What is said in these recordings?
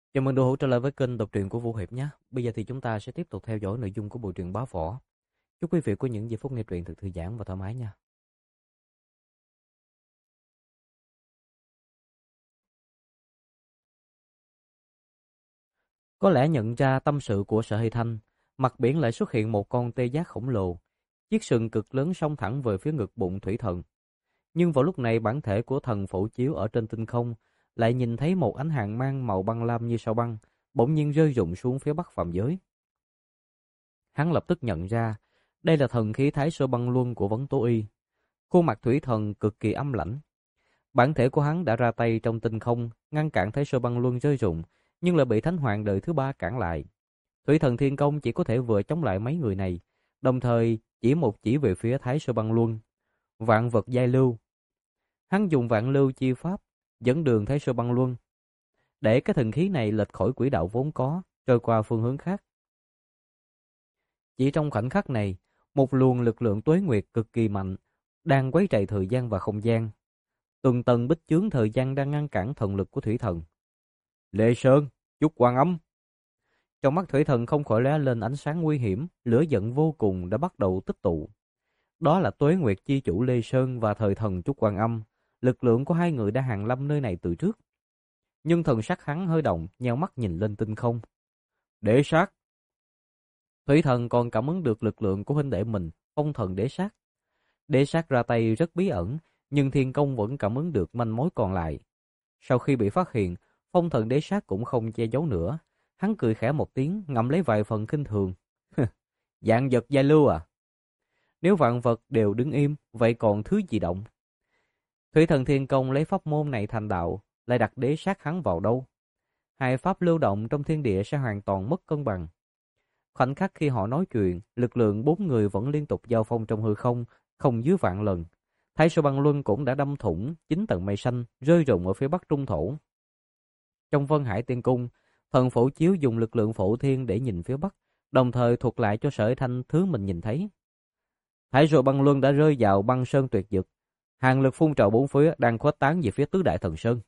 Chào mừng đồ hữu trở lại với kênh đọc truyện của Vũ Hiệp nhé. Bây giờ thì chúng ta sẽ tiếp tục theo dõi nội dung của bộ truyện Bá Võ. Chúc quý vị có những giây phút nghe truyện thật thư giãn và thoải mái nha. Có lẽ nhận ra tâm sự của Sở Hy Thanh, mặt biển lại xuất hiện một con tê giác khổng lồ. Chiếc sừng cực lớn xông thẳng về phía ngực bụng thủy thần. Nhưng vào lúc này bản thể của thần phổ chiếu ở trên tinh không lại nhìn thấy một ánh hàng mang màu băng lam như sao băng, bỗng nhiên rơi rụng xuống phía bắc phàm giới. Hắn lập tức nhận ra, đây là thần khí Thái Sơ Băng Luân của Vấn Tố Y. Khuôn mặt thủy thần cực kỳ âm lãnh. Bản thể của hắn đã ra tay trong tinh không, ngăn cản Thái Sơ Băng Luân rơi rụng, nhưng lại bị Thánh Hoàng đời thứ ba cản lại. Thủy thần Thiên Công chỉ có thể vừa chống lại mấy người này, đồng thời chỉ một chỉ về phía Thái Sơ Băng Luân. Vạn vật giai lưu. Hắn dùng vạn lưu chi pháp, dẫn đường Thái Sơ Băng Luân, để cái thần khí này lệch khỏi quỹ đạo vốn có, trôi qua phương hướng khác. Chỉ trong khoảnh khắc này, một luồng lực lượng tuế nguyệt cực kỳ mạnh đang quấy rầy thời gian và không gian. Từng tầng bích chướng thời gian đang ngăn cản thần lực của thủy thần. Lệ Sơn, Chúc Quan Âm. Trong mắt thủy thần không khỏi lóe lên ánh sáng nguy hiểm, lửa giận vô cùng đã bắt đầu tích tụ. Đó là Tuế Nguyệt chi chủ Lê Sơn và thời thần Chúc Quan Âm. Lực lượng của hai người đã hàng lâm nơi này từ trước. Nhưng thần sắc hắn hơi động, nheo mắt nhìn lên tinh không. Đế sát. Thủy thần còn cảm ứng được lực lượng của huynh đệ mình, phong thần đế sát. Đế sát ra tay rất bí ẩn, nhưng thiên công vẫn cảm ứng được manh mối còn lại. Sau khi bị phát hiện, phong thần đế sát cũng không che giấu nữa. Hắn cười khẽ một tiếng, ngậm lấy vài phần khinh thường. Dạng vật giai lưu à? Nếu vạn vật đều đứng im, vậy còn thứ gì động? Thủy thần thiên công lấy pháp môn này thành đạo, lại đặt đế sát hắn vào đâu? Hai pháp lưu động trong thiên địa sẽ hoàn toàn mất cân bằng. Khoảnh khắc khi họ nói chuyện, lực lượng bốn người vẫn liên tục giao phong trong hư không, không dưới vạn lần. Thái Sơ Băng Luân cũng đã đâm thủng chín tầng mây xanh, rơi rụng ở phía bắc trung thổ. Trong Vân Hải Tiên Cung, thần phổ chiếu dùng lực lượng phổ thiên để nhìn phía bắc, đồng thời thuật lại cho Sở Thanh thứ mình nhìn thấy. Thái Sơ Băng Luân đã rơi vào băng sơn tuyệt vực, hàng lực phun trào bốn phía đang khuếch tán về phía tứ đại thần sơn.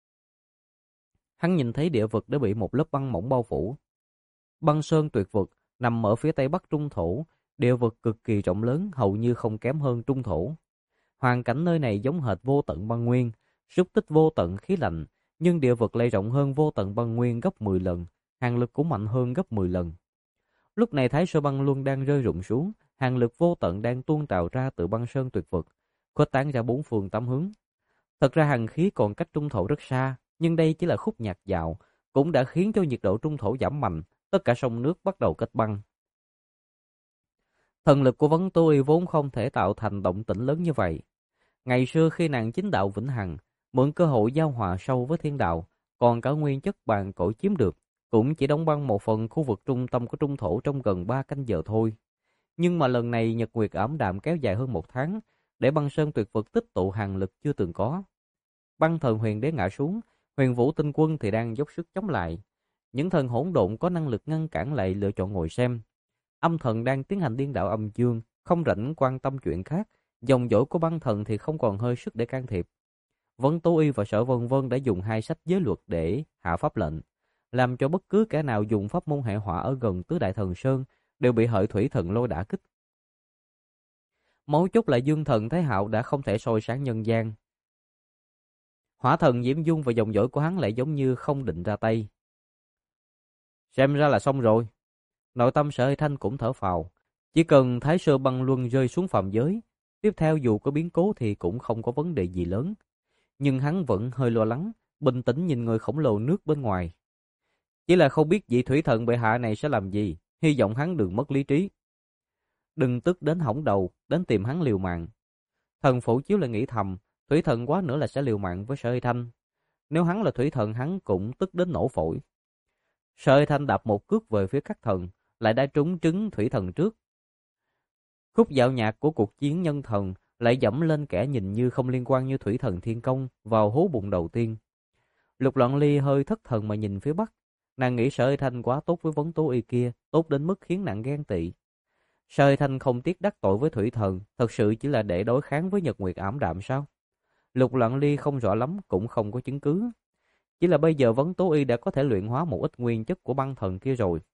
Hắn nhìn thấy địa vực đã bị một lớp băng mỏng bao phủ. Băng sơn tuyệt vực nằm ở phía tây bắc trung thổ, địa vực cực kỳ rộng lớn, hầu như không kém hơn trung thổ. Hoàn cảnh nơi này giống hệt vô tận băng nguyên, xúc tích vô tận khí lạnh, nhưng địa vực lại rộng hơn vô tận băng nguyên gấp 10 lần, hàng lực cũng mạnh hơn gấp 10 lần. Lúc này Thái Sơ Băng Luân đang rơi rụng xuống, hàng lực vô tận đang tuôn trào ra từ băng sơn tuyệt vực, khuếch tán ra bốn phương tám hướng. Thật ra hàn khí còn cách trung thổ rất xa, nhưng đây chỉ là khúc nhạc dạo, cũng đã khiến cho nhiệt độ trung thổ giảm mạnh, tất cả sông nước bắt đầu kết băng. Thần lực của Vấn Tố Y vốn không thể tạo thành động tĩnh lớn như vậy. Ngày xưa khi nàng chính đạo vĩnh hằng, mượn cơ hội giao hòa sâu với thiên đạo, còn cả nguyên chất bàn cõi chiếm được, cũng chỉ đóng băng một phần khu vực trung tâm của trung thổ trong gần 3 canh giờ thôi. Nhưng mà lần này nhật nguyệt ảm đạm kéo dài hơn 1 tháng, để băng sơn tuyệt vực tích tụ hàn lực chưa từng có. Băng thần huyền đế ngã xuống, huyền vũ tinh quân thì đang dốc sức chống lại. Những thần hỗn độn có năng lực ngăn cản lại lựa chọn ngồi xem. Âm thần đang tiến hành điên đạo âm dương, không rảnh quan tâm chuyện khác. Dòng dõi của băng thần thì không còn hơi sức để can thiệp. Vấn Tố Y và Sở Vân Vân đã dùng hai sách giới luật để hạ pháp lệnh, làm cho bất cứ kẻ nào dùng pháp môn hệ hỏa ở gần tứ đại thần sơn đều bị hợi thủy thần lôi đả kích. Mấu chốt là dương thần Thái Hạo đã không thể soi sáng nhân gian. Hỏa thần Diễm Dung và dòng dõi của hắn lại giống như không định ra tay. Xem ra là xong rồi. Nội tâm Sở Hy Thanh cũng thở phào. Chỉ cần Thái Sơ Băng Luân rơi xuống phàm giới, tiếp theo dù có biến cố thì cũng không có vấn đề gì lớn. Nhưng hắn vẫn hơi lo lắng, bình tĩnh nhìn người khổng lồ nước bên ngoài. Chỉ là không biết vị thủy thần bệ hạ này sẽ làm gì, hy vọng hắn đừng mất lý trí. Đừng tức đến hỏng đầu, đến tìm hắn liều mạng. Thần Phổ Chiếu lại nghĩ thầm, thủy thần quá nữa là sẽ liều mạng với Sở Hy Thanh. Nếu hắn là thủy thần hắn cũng tức đến nổ phổi. Sở Hy Thanh đạp một cước về phía các thần, lại đã trúng trứng thủy thần trước. Khúc dạo nhạc của cuộc chiến nhân thần lại dẫm lên kẻ nhìn như không liên quan như thủy thần thiên công vào hố bụng đầu tiên. Lục Loạn Ly hơi thất thần mà nhìn phía bắc. Nàng nghĩ Sở Hy Thanh quá tốt với Vấn Tố Y kia, tốt đến mức khiến nàng ghen tị. Sở Hy Thanh không tiếc đắc tội với thủy thần, thật sự chỉ là để đối kháng với nhật nguyệt ảm đạm sao? Lục Loạn Ly không rõ lắm, cũng không có chứng cứ. Chỉ là bây giờ Vấn Tố Y đã có thể luyện hóa một ít nguyên chất của băng thần kia rồi.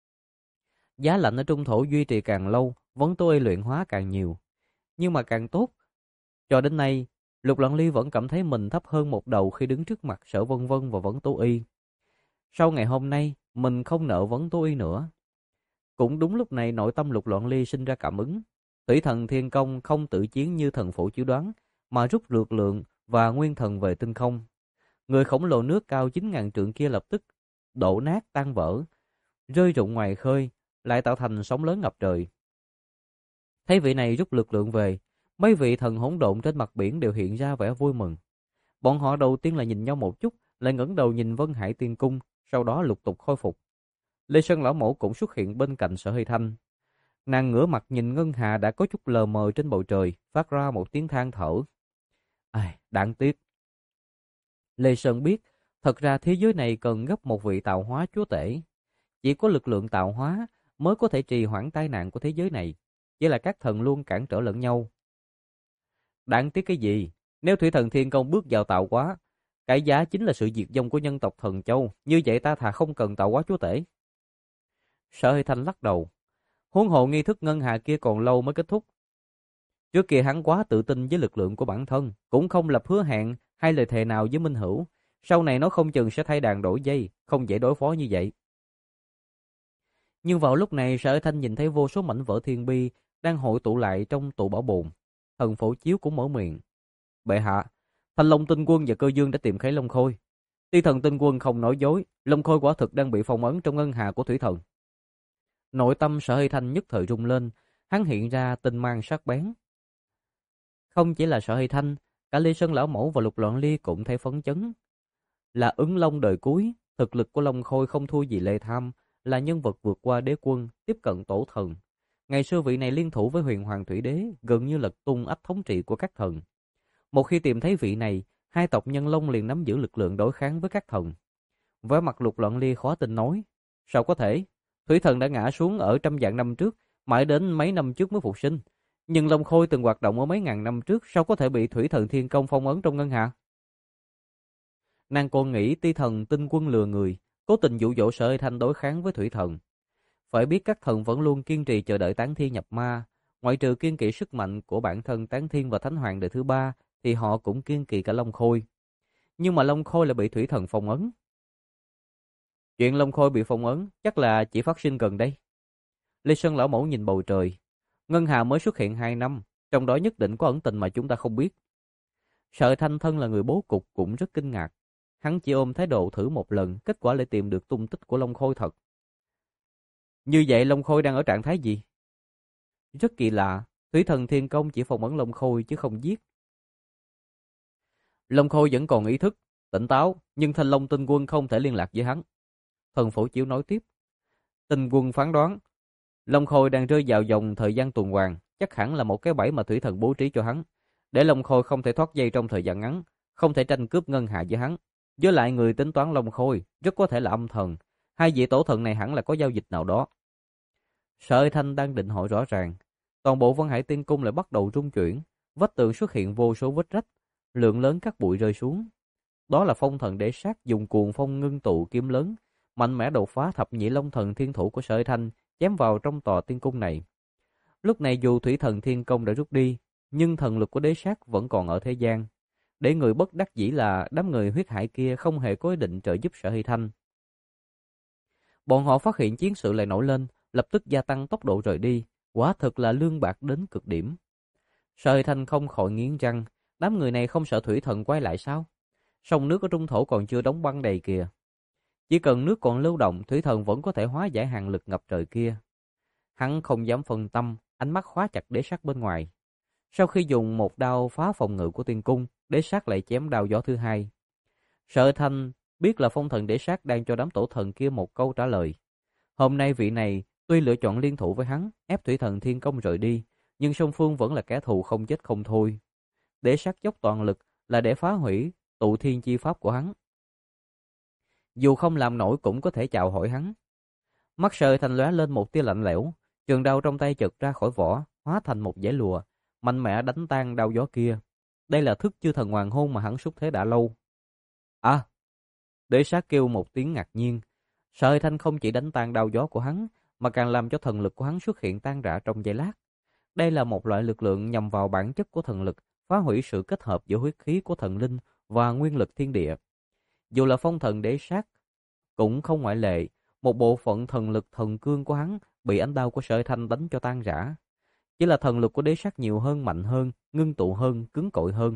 Giá lạnh ở trung thổ duy trì càng lâu, Vấn Tố Y luyện hóa càng nhiều. Nhưng mà càng tốt. Cho đến nay, Lục Loạn Ly vẫn cảm thấy mình thấp hơn một đầu khi đứng trước mặt Sở Vân Vân và Vấn Tố Y. Sau ngày hôm nay, mình không nợ Vấn Tố Y nữa. Cũng đúng lúc này nội tâm Lục Loạn Ly sinh ra cảm ứng. Thủy thần Thiên Công không tự chiến như thần phụ chiếu đoán, mà rút lực lượng và nguyên thần về tinh không. Người khổng lồ nước cao 9.000 trượng kia lập tức đổ nát tan vỡ, rơi rụng ngoài khơi, lại tạo thành sóng lớn ngập trời. Thấy vị này rút lực lượng về, mấy vị thần hỗn độn trên mặt biển đều hiện ra vẻ vui mừng. Bọn họ đầu tiên là nhìn nhau một chút, lại ngẩng đầu nhìn Vân Hải Tiên Cung, sau đó lục tục khôi phục. Lê Sơn lão mẫu cũng xuất hiện bên cạnh Sở Hy Thanh. Nàng ngửa mặt nhìn ngân hà đã có chút lờ mờ trên bầu trời, phát ra một tiếng than thở. Ai, đáng tiếc. Lê Sơn biết, thật ra thế giới này cần gấp một vị tạo hóa chúa tể. Chỉ có lực lượng tạo hóa mới có thể trì hoãn tai nạn của thế giới này. Chỉ là các thần luôn cản trở lẫn nhau. Đáng tiếc cái gì? Nếu Thủy thần Thiên Công bước vào tạo hóa, cái giá chính là sự diệt vong của nhân tộc Thần Châu. Như vậy ta thà không cần tạo hóa chúa tể. Sở Hy Thanh lắc đầu. Huống hồ nghi thức ngân hà kia còn lâu mới kết thúc. Trước kia hắn quá tự tin với lực lượng của bản thân, cũng không lập hứa hẹn hay lời thề nào với Minh Hữu. Sau này nó không chừng sẽ thay đàn đổi dây, không dễ đối phó như vậy. Nhưng vào lúc này Sở Hy Thanh nhìn thấy vô số mảnh vỡ thiên bi đang hội tụ lại trong tụ bảo bồn. Thần Phổ Chiếu cũng mở miệng. Bệ hạ, Thanh Long Tinh Quân và Cơ Dương đã tìm thấy Long Khôi. Ti thần Tinh Quân không nói dối, Long Khôi quả thực đang bị phong ấn trong ngân hà của thủy thần. Nội tâm Sở Hy Thanh nhất thời rung lên, hắn hiện ra tinh mang sắc bén. Không chỉ là Sở Hy Thanh, cả Ly Sơn lão mẫu và Lục Loạn Ly cũng thấy phấn chấn. Là Ứng Long đời cuối, thực lực của Long Khôi không thua gì Lê Tham, là nhân vật vượt qua đế quân, tiếp cận tổ thần. Ngày xưa vị này liên thủ với Huyền Hoàng Thủy Đế, gần như lật tung ách thống trị của các thần. Một khi tìm thấy vị này, hai tộc Nhân Long liền nắm giữ lực lượng đối kháng với các thần. Với mặt Lục Loạn Ly khó tin nói, sao có thể? Thủy thần đã ngã xuống ở trăm vạn năm trước, mãi đến mấy năm trước mới phục sinh. Nhưng Long Khôi từng hoạt động ở mấy ngàn năm trước, sao có thể bị Thủy thần Thiên Công phong ấn trong ngân hà? Nàng còn nghĩ Ti thần Tinh Quân lừa người, cố tình dụ dỗ Sở Hy Thanh đối kháng với Thủy thần. Phải biết các thần vẫn luôn kiên trì chờ đợi tán thiên nhập ma, ngoại trừ kiên kỵ sức mạnh của bản thân tán thiên và thánh hoàng đời thứ ba, thì họ cũng kiên kỵ cả Long Khôi. Nhưng mà Long Khôi lại bị Thủy thần phong ấn. Chuyện Long Khôi bị phong ấn chắc là chỉ phát sinh gần đây. Lê Sơn lão mẫu nhìn bầu trời. Ngân hà mới xuất hiện 2 năm, trong đó nhất định có ẩn tình mà chúng ta không biết. Sở Thanh thân là người bố cục cũng rất kinh ngạc. Hắn chỉ ôm thái độ thử một lần, kết quả lại tìm được tung tích của Long Khôi thật. Như vậy Long Khôi đang ở trạng thái gì? Rất kỳ lạ, Thủy thần Thiên Công chỉ phong ấn Long Khôi chứ không giết. Long Khôi vẫn còn ý thức, tỉnh táo, nhưng Thanh Long Tinh Quân không thể liên lạc với hắn. Thần Phổ Chiếu nói tiếp. Tinh Quân phán đoán, Long Khôi đang rơi vào vòng thời gian tuần hoàn, chắc hẳn là một cái bẫy mà Thủy thần bố trí cho hắn. Để Long Khôi không thể thoát dây trong thời gian ngắn, không thể tranh cướp ngân hạ với hắn. Với lại người tính toán Long Khôi, rất có thể là âm thần. Hai vị tổ thần này hẳn là có giao dịch nào đó. Sở Thanh đang định hỏi rõ ràng, toàn bộ Vân Hải Tiên Cung lại bắt đầu rung chuyển, vách tường xuất hiện vô số vết rách, lượng lớn các bụi rơi xuống. Đó là phong thần Đế Sát dùng cuồng phong ngưng tụ kiếm lớn, mạnh mẽ đột phá thập nhị long thần thiên thủ của Sở Thanh, chém vào trong tòa tiên cung này. Lúc này dù Thủy thần Thiên Công đã rút đi, nhưng thần lực của Đế Sát vẫn còn ở thế gian. Để người bất đắc dĩ là đám người huyết hải kia không hề có ý định trợ giúp Sở Hy Thanh. Bọn họ phát hiện chiến sự lại nổi lên, lập tức gia tăng tốc độ rời đi, quả thực là lương bạc đến cực điểm. Sở Hy Thanh không khỏi nghiến răng, đám người này không sợ thủy thần quay lại sao? Sông nước ở trung thổ còn chưa đóng băng đầy kìa. Chỉ cần nước còn lưu động, thủy thần vẫn có thể hóa giải hàng lực ngập trời kia. Hắn không dám phân tâm, ánh mắt khóa chặt Đế Sát bên ngoài. Sau khi dùng một đao phá phòng ngự của tiên cung, Đế Sát lại chém đao gió thứ hai. Sở Thanh biết là phong thần Đế Sát đang cho đám tổ thần kia một câu trả lời. Hôm nay vị này tuy lựa chọn liên thủ với hắn, ép thủy thần Thiên Công rời đi, nhưng song phương vẫn là kẻ thù không chết không thôi. Đế Sát dốc toàn lực là để phá hủy tụ thiên chi pháp của hắn. Dù không làm nổi cũng có thể chào hỏi hắn. Mắt Sở Thanh lóe lên một tia lạnh lẽo, trường đao trong tay chợt ra khỏi vỏ, hóa thành một dải lụa, mạnh mẽ đánh tan đao gió kia. Đây là thức chư thần hoàng hôn mà hắn xúc thế đã lâu. À, Đế sát kêu một tiếng ngạc nhiên. Sở Hơi Thanh không chỉ đánh tan đao gió của hắn, mà càng làm cho thần lực của hắn xuất hiện tan rã trong giây lát. Đây là một loại lực lượng nhằm vào bản chất của thần lực, phá hủy sự kết hợp giữa huyết khí của thần linh và nguyên lực thiên địa. Dù là phong thần đế sát cũng không ngoại lệ, một bộ phận thần lực thần cương của hắn bị ánh đao của Sở Hơi Thanh đánh cho tan rã. Chỉ là thần lực của đế sát nhiều hơn, mạnh hơn, ngưng tụ hơn, cứng cỏi hơn.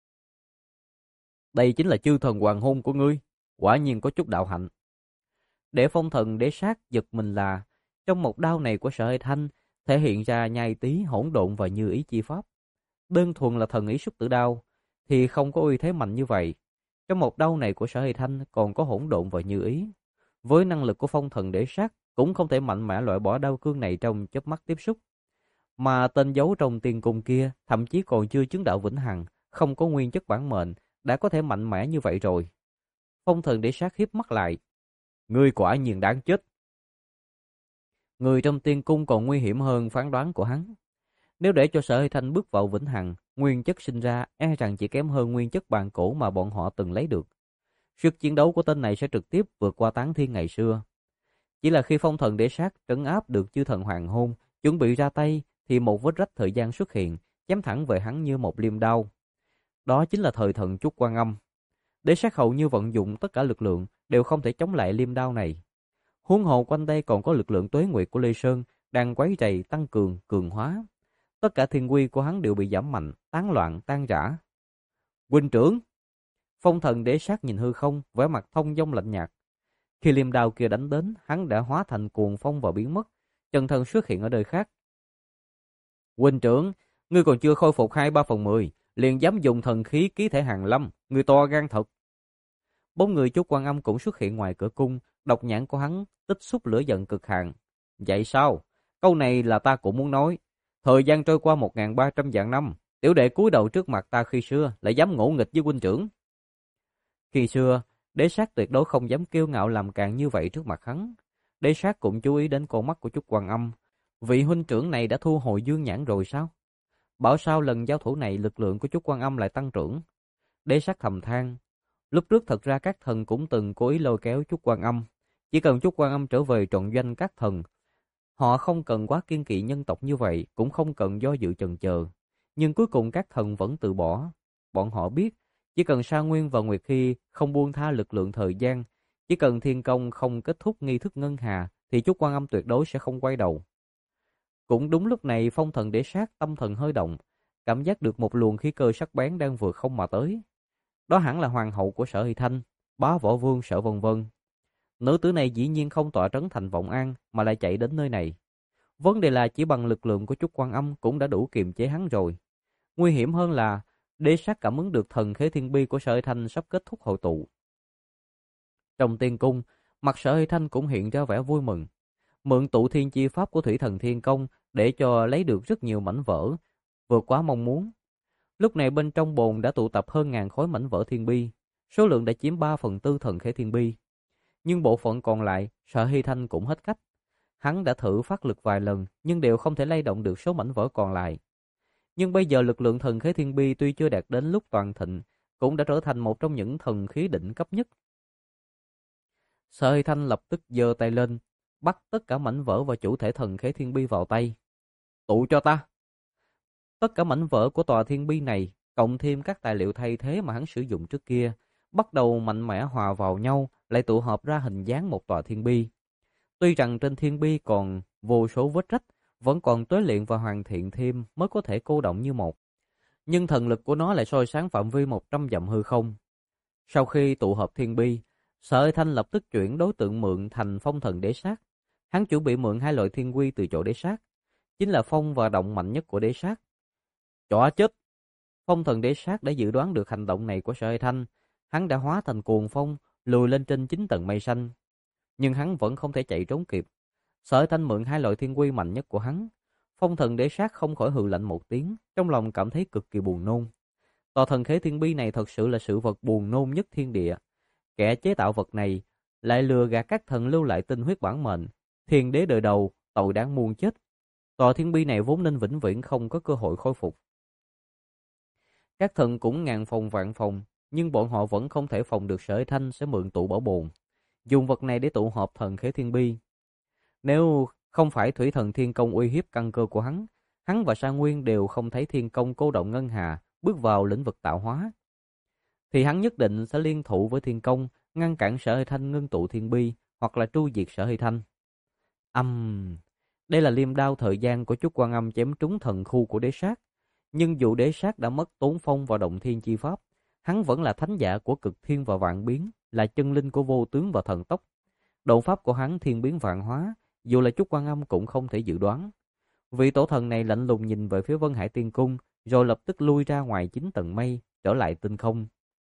Đây chính là chư thần hoàng hôn của ngươi, quả nhiên có chút đạo hạnh. Để phong thần đế sát giật mình là, trong một đao này của Sở Hơi Thanh thể hiện ra nhai tí, hỗn độn và như ý chi pháp. Đơn thuần là thần ý xuất tử đao thì không có uy thế mạnh như vậy. Trong một đao này của Sở Hơi Thanh còn có hỗn độn và như ý. Với năng lực của phong thần đế sát cũng không thể mạnh mẽ loại bỏ đao cương này trong chớp mắt tiếp xúc. Mà tên giấu trong tiên cung kia thậm chí còn chưa chứng đạo vĩnh hằng, không có nguyên chất bản mệnh, đã có thể mạnh mẽ như vậy rồi. Phong thần đế sát hiếp mắt lại. Ngươi quả nhiên đáng chết. Người trong tiên cung còn nguy hiểm hơn phán đoán của hắn. Nếu để cho Sở Hơi Thanh bước vào vĩnh hằng, nguyên chất sinh ra e rằng chỉ kém hơn nguyên chất bàn cổ mà bọn họ từng lấy được. Sức chiến đấu của tên này sẽ trực tiếp vượt qua Tán Thiên ngày xưa. Chỉ là khi phong thần đế sát trấn áp được chư thần hoàng hôn, chuẩn bị ra tay, thì một vết rách thời gian xuất hiện, chém thẳng về hắn như một liêm đao. Đó chính là thời thần Trúc Quan Âm. Đế sát hầu như vận dụng tất cả lực lượng, đều không thể chống lại liêm đao này. Huống hồ quanh đây còn có lực lượng tuế nguyệt của Lê Sơn đang quấy rầy, tăng cường, cường hóa. Tất cả thiên quy của hắn đều bị giảm mạnh, tán loạn, tan rã. Huynh trưởng! Phong thần đế sát nhìn hư không, vẻ mặt thông dong lạnh nhạt. Khi liêm đao kia đánh đến, hắn đã hóa thành cuồng phong và biến mất, chân thân xuất hiện ở nơi khác. Huynh trưởng, ngươi còn chưa khôi phục 2/3/10, liền dám dùng thần khí ký thể hàng lâm, ngươi to gan thật. Bốn người Trúc Quan Âm cũng xuất hiện ngoài cửa cung, độc nhãn của hắn tích xúc lửa giận cực hạn. Vậy sao? Câu này là ta cũng muốn nói. Thời gian trôi qua 1300 vạn năm, tiểu đệ cúi đầu trước mặt ta khi xưa lại dám ngỗ nghịch với huynh trưởng. Khi xưa, đế sát tuyệt đối không dám kiêu ngạo làm càn như vậy trước mặt hắn. Đế sát cũng chú ý đến con mắt của Trúc Quan Âm. Vị huynh trưởng này đã thu hồi dương nhãn rồi sao? Bảo sao lần giao thủ này lực lượng của Trúc Quan Âm lại tăng trưởng? Đế sát thầm than. Lúc trước thật ra các thần cũng từng cố ý lôi kéo Trúc Quan Âm. Chỉ cần Trúc Quan Âm trở về trọn doanh các thần, họ không cần quá kiên kỵ nhân tộc như vậy, cũng không cần do dự chần chờ. Nhưng cuối cùng các thần vẫn từ bỏ. Bọn họ biết, chỉ cần Sa Nguyên và Nguyệt Hy không buông tha lực lượng thời gian, chỉ cần Thiên Công không kết thúc nghi thức ngân hà, thì Trúc Quan Âm tuyệt đối sẽ không quay đầu. Cũng đúng lúc này phong thần đế sát tâm thần hơi động, cảm giác được một luồng khí cơ sắc bén đang vừa không mà tới. Đó hẳn là hoàng hậu của Sở Hy Thanh, bá võ vương Sở Vân Vân. Nữ tử này dĩ nhiên không tọa trấn thành Vọng An mà lại chạy đến nơi này. Vấn đề là chỉ bằng lực lượng của Trúc Quan Âm cũng đã đủ kiềm chế hắn rồi. Nguy hiểm hơn là đế sát cảm ứng được thần khế thiên bi của Sở Hy Thanh sắp kết thúc hội tụ. Trong tiên cung, mặt Sở Hy Thanh cũng hiện ra vẻ vui mừng. Mượn tụ thiên chi pháp của thủy thần thiên công để cho lấy được rất nhiều mảnh vỡ, vượt quá mong muốn. Lúc này bên trong bồn đã tụ tập hơn 1000 khối mảnh vỡ thiên bi, số lượng đã chiếm 3/4 thần khế thiên bi. Nhưng bộ phận còn lại, Sở Hy Thanh cũng hết cách. Hắn đã thử phát lực vài lần, nhưng đều không thể lay động được số mảnh vỡ còn lại. Nhưng bây giờ lực lượng thần khế thiên bi tuy chưa đạt đến lúc toàn thịnh, cũng đã trở thành một trong những thần khí đỉnh cấp nhất. Sở Hy Thanh lập tức giơ tay lên, bắt tất cả mảnh vỡ và chủ thể thần khế thiên bi vào tay. Tụ cho ta! Tất cả mảnh vỡ của tòa thiên bi này, cộng thêm các tài liệu thay thế mà hắn sử dụng trước kia, bắt đầu mạnh mẽ hòa vào nhau, lại tụ hợp ra hình dáng một tòa thiên bi. Tuy rằng trên thiên bi còn vô số vết rách, vẫn còn tối luyện và hoàn thiện thêm mới có thể cô động như một. Nhưng thần lực của nó lại soi sáng phạm vi 100 dặm hư không. Sau khi tụ hợp thiên bi, Sở Hy Thanh lập tức chuyển đối tượng mượn thành phong thần đế sát. Hắn chuẩn bị mượn hai loại thiên quy từ chỗ đế sát, chính là phong và động mạnh nhất của đế sát. Chó chết! Phong thần đế sát đã dự đoán được hành động này của Sở Hy Thanh. Hắn đã hóa thành cuồng phong, lùi lên trên 9 tầng mây xanh. Nhưng hắn vẫn không thể chạy trốn kịp. Sở Hy Thanh mượn hai loại thiên quy mạnh nhất của hắn. Phong thần đế sát không khỏi hừ lạnh một tiếng, trong lòng cảm thấy cực kỳ buồn nôn. Tòa thần khế thiên bi này thật sự là sự vật buồn nôn nhất thiên địa. Kẻ chế tạo vật này lại lừa gạt các thần lưu lại tinh huyết bản mệnh. Thiên đế đời đầu, tội đáng muôn chết. Tòa thiên bi này vốn nên vĩnh viễn không có cơ hội khôi phục. Các thần cũng ngàn phòng vạn phòng, nhưng bọn họ vẫn không thể phòng được Sở Thanh sẽ mượn tụ bảo bồn, dùng vật này để tụ họp thần Khế Thiên Bi. Nếu không phải thủy thần Thiên Công uy hiếp căn cơ của hắn và Sa Nguyên đều không thấy Thiên Công cô động ngân hà bước vào lĩnh vực tạo hóa, thì hắn nhất định sẽ liên thủ với Thiên Công ngăn cản Sở Hơi Thanh ngưng tụ Thiên Bi hoặc là tru diệt Sở Hơi Thanh. Đây là liêm đao thời gian của Chúc Quan Âm chém trúng thần khu của Đế Sát. Nhưng dù Đế Sát đã mất Tốn Phong và Động Thiên chi pháp, hắn vẫn là thánh giả của Cực Thiên và Vạn Biến, là chân linh của Vô Tướng và Thần Tốc. Độ pháp của hắn thiên biến vạn hóa, dù là Chúc Quan Âm cũng không thể dự đoán. Vị tổ thần này lạnh lùng nhìn về phía Vân Hải Tiên Cung, rồi lập tức lui ra ngoài 9 tầng mây, trở lại tinh không.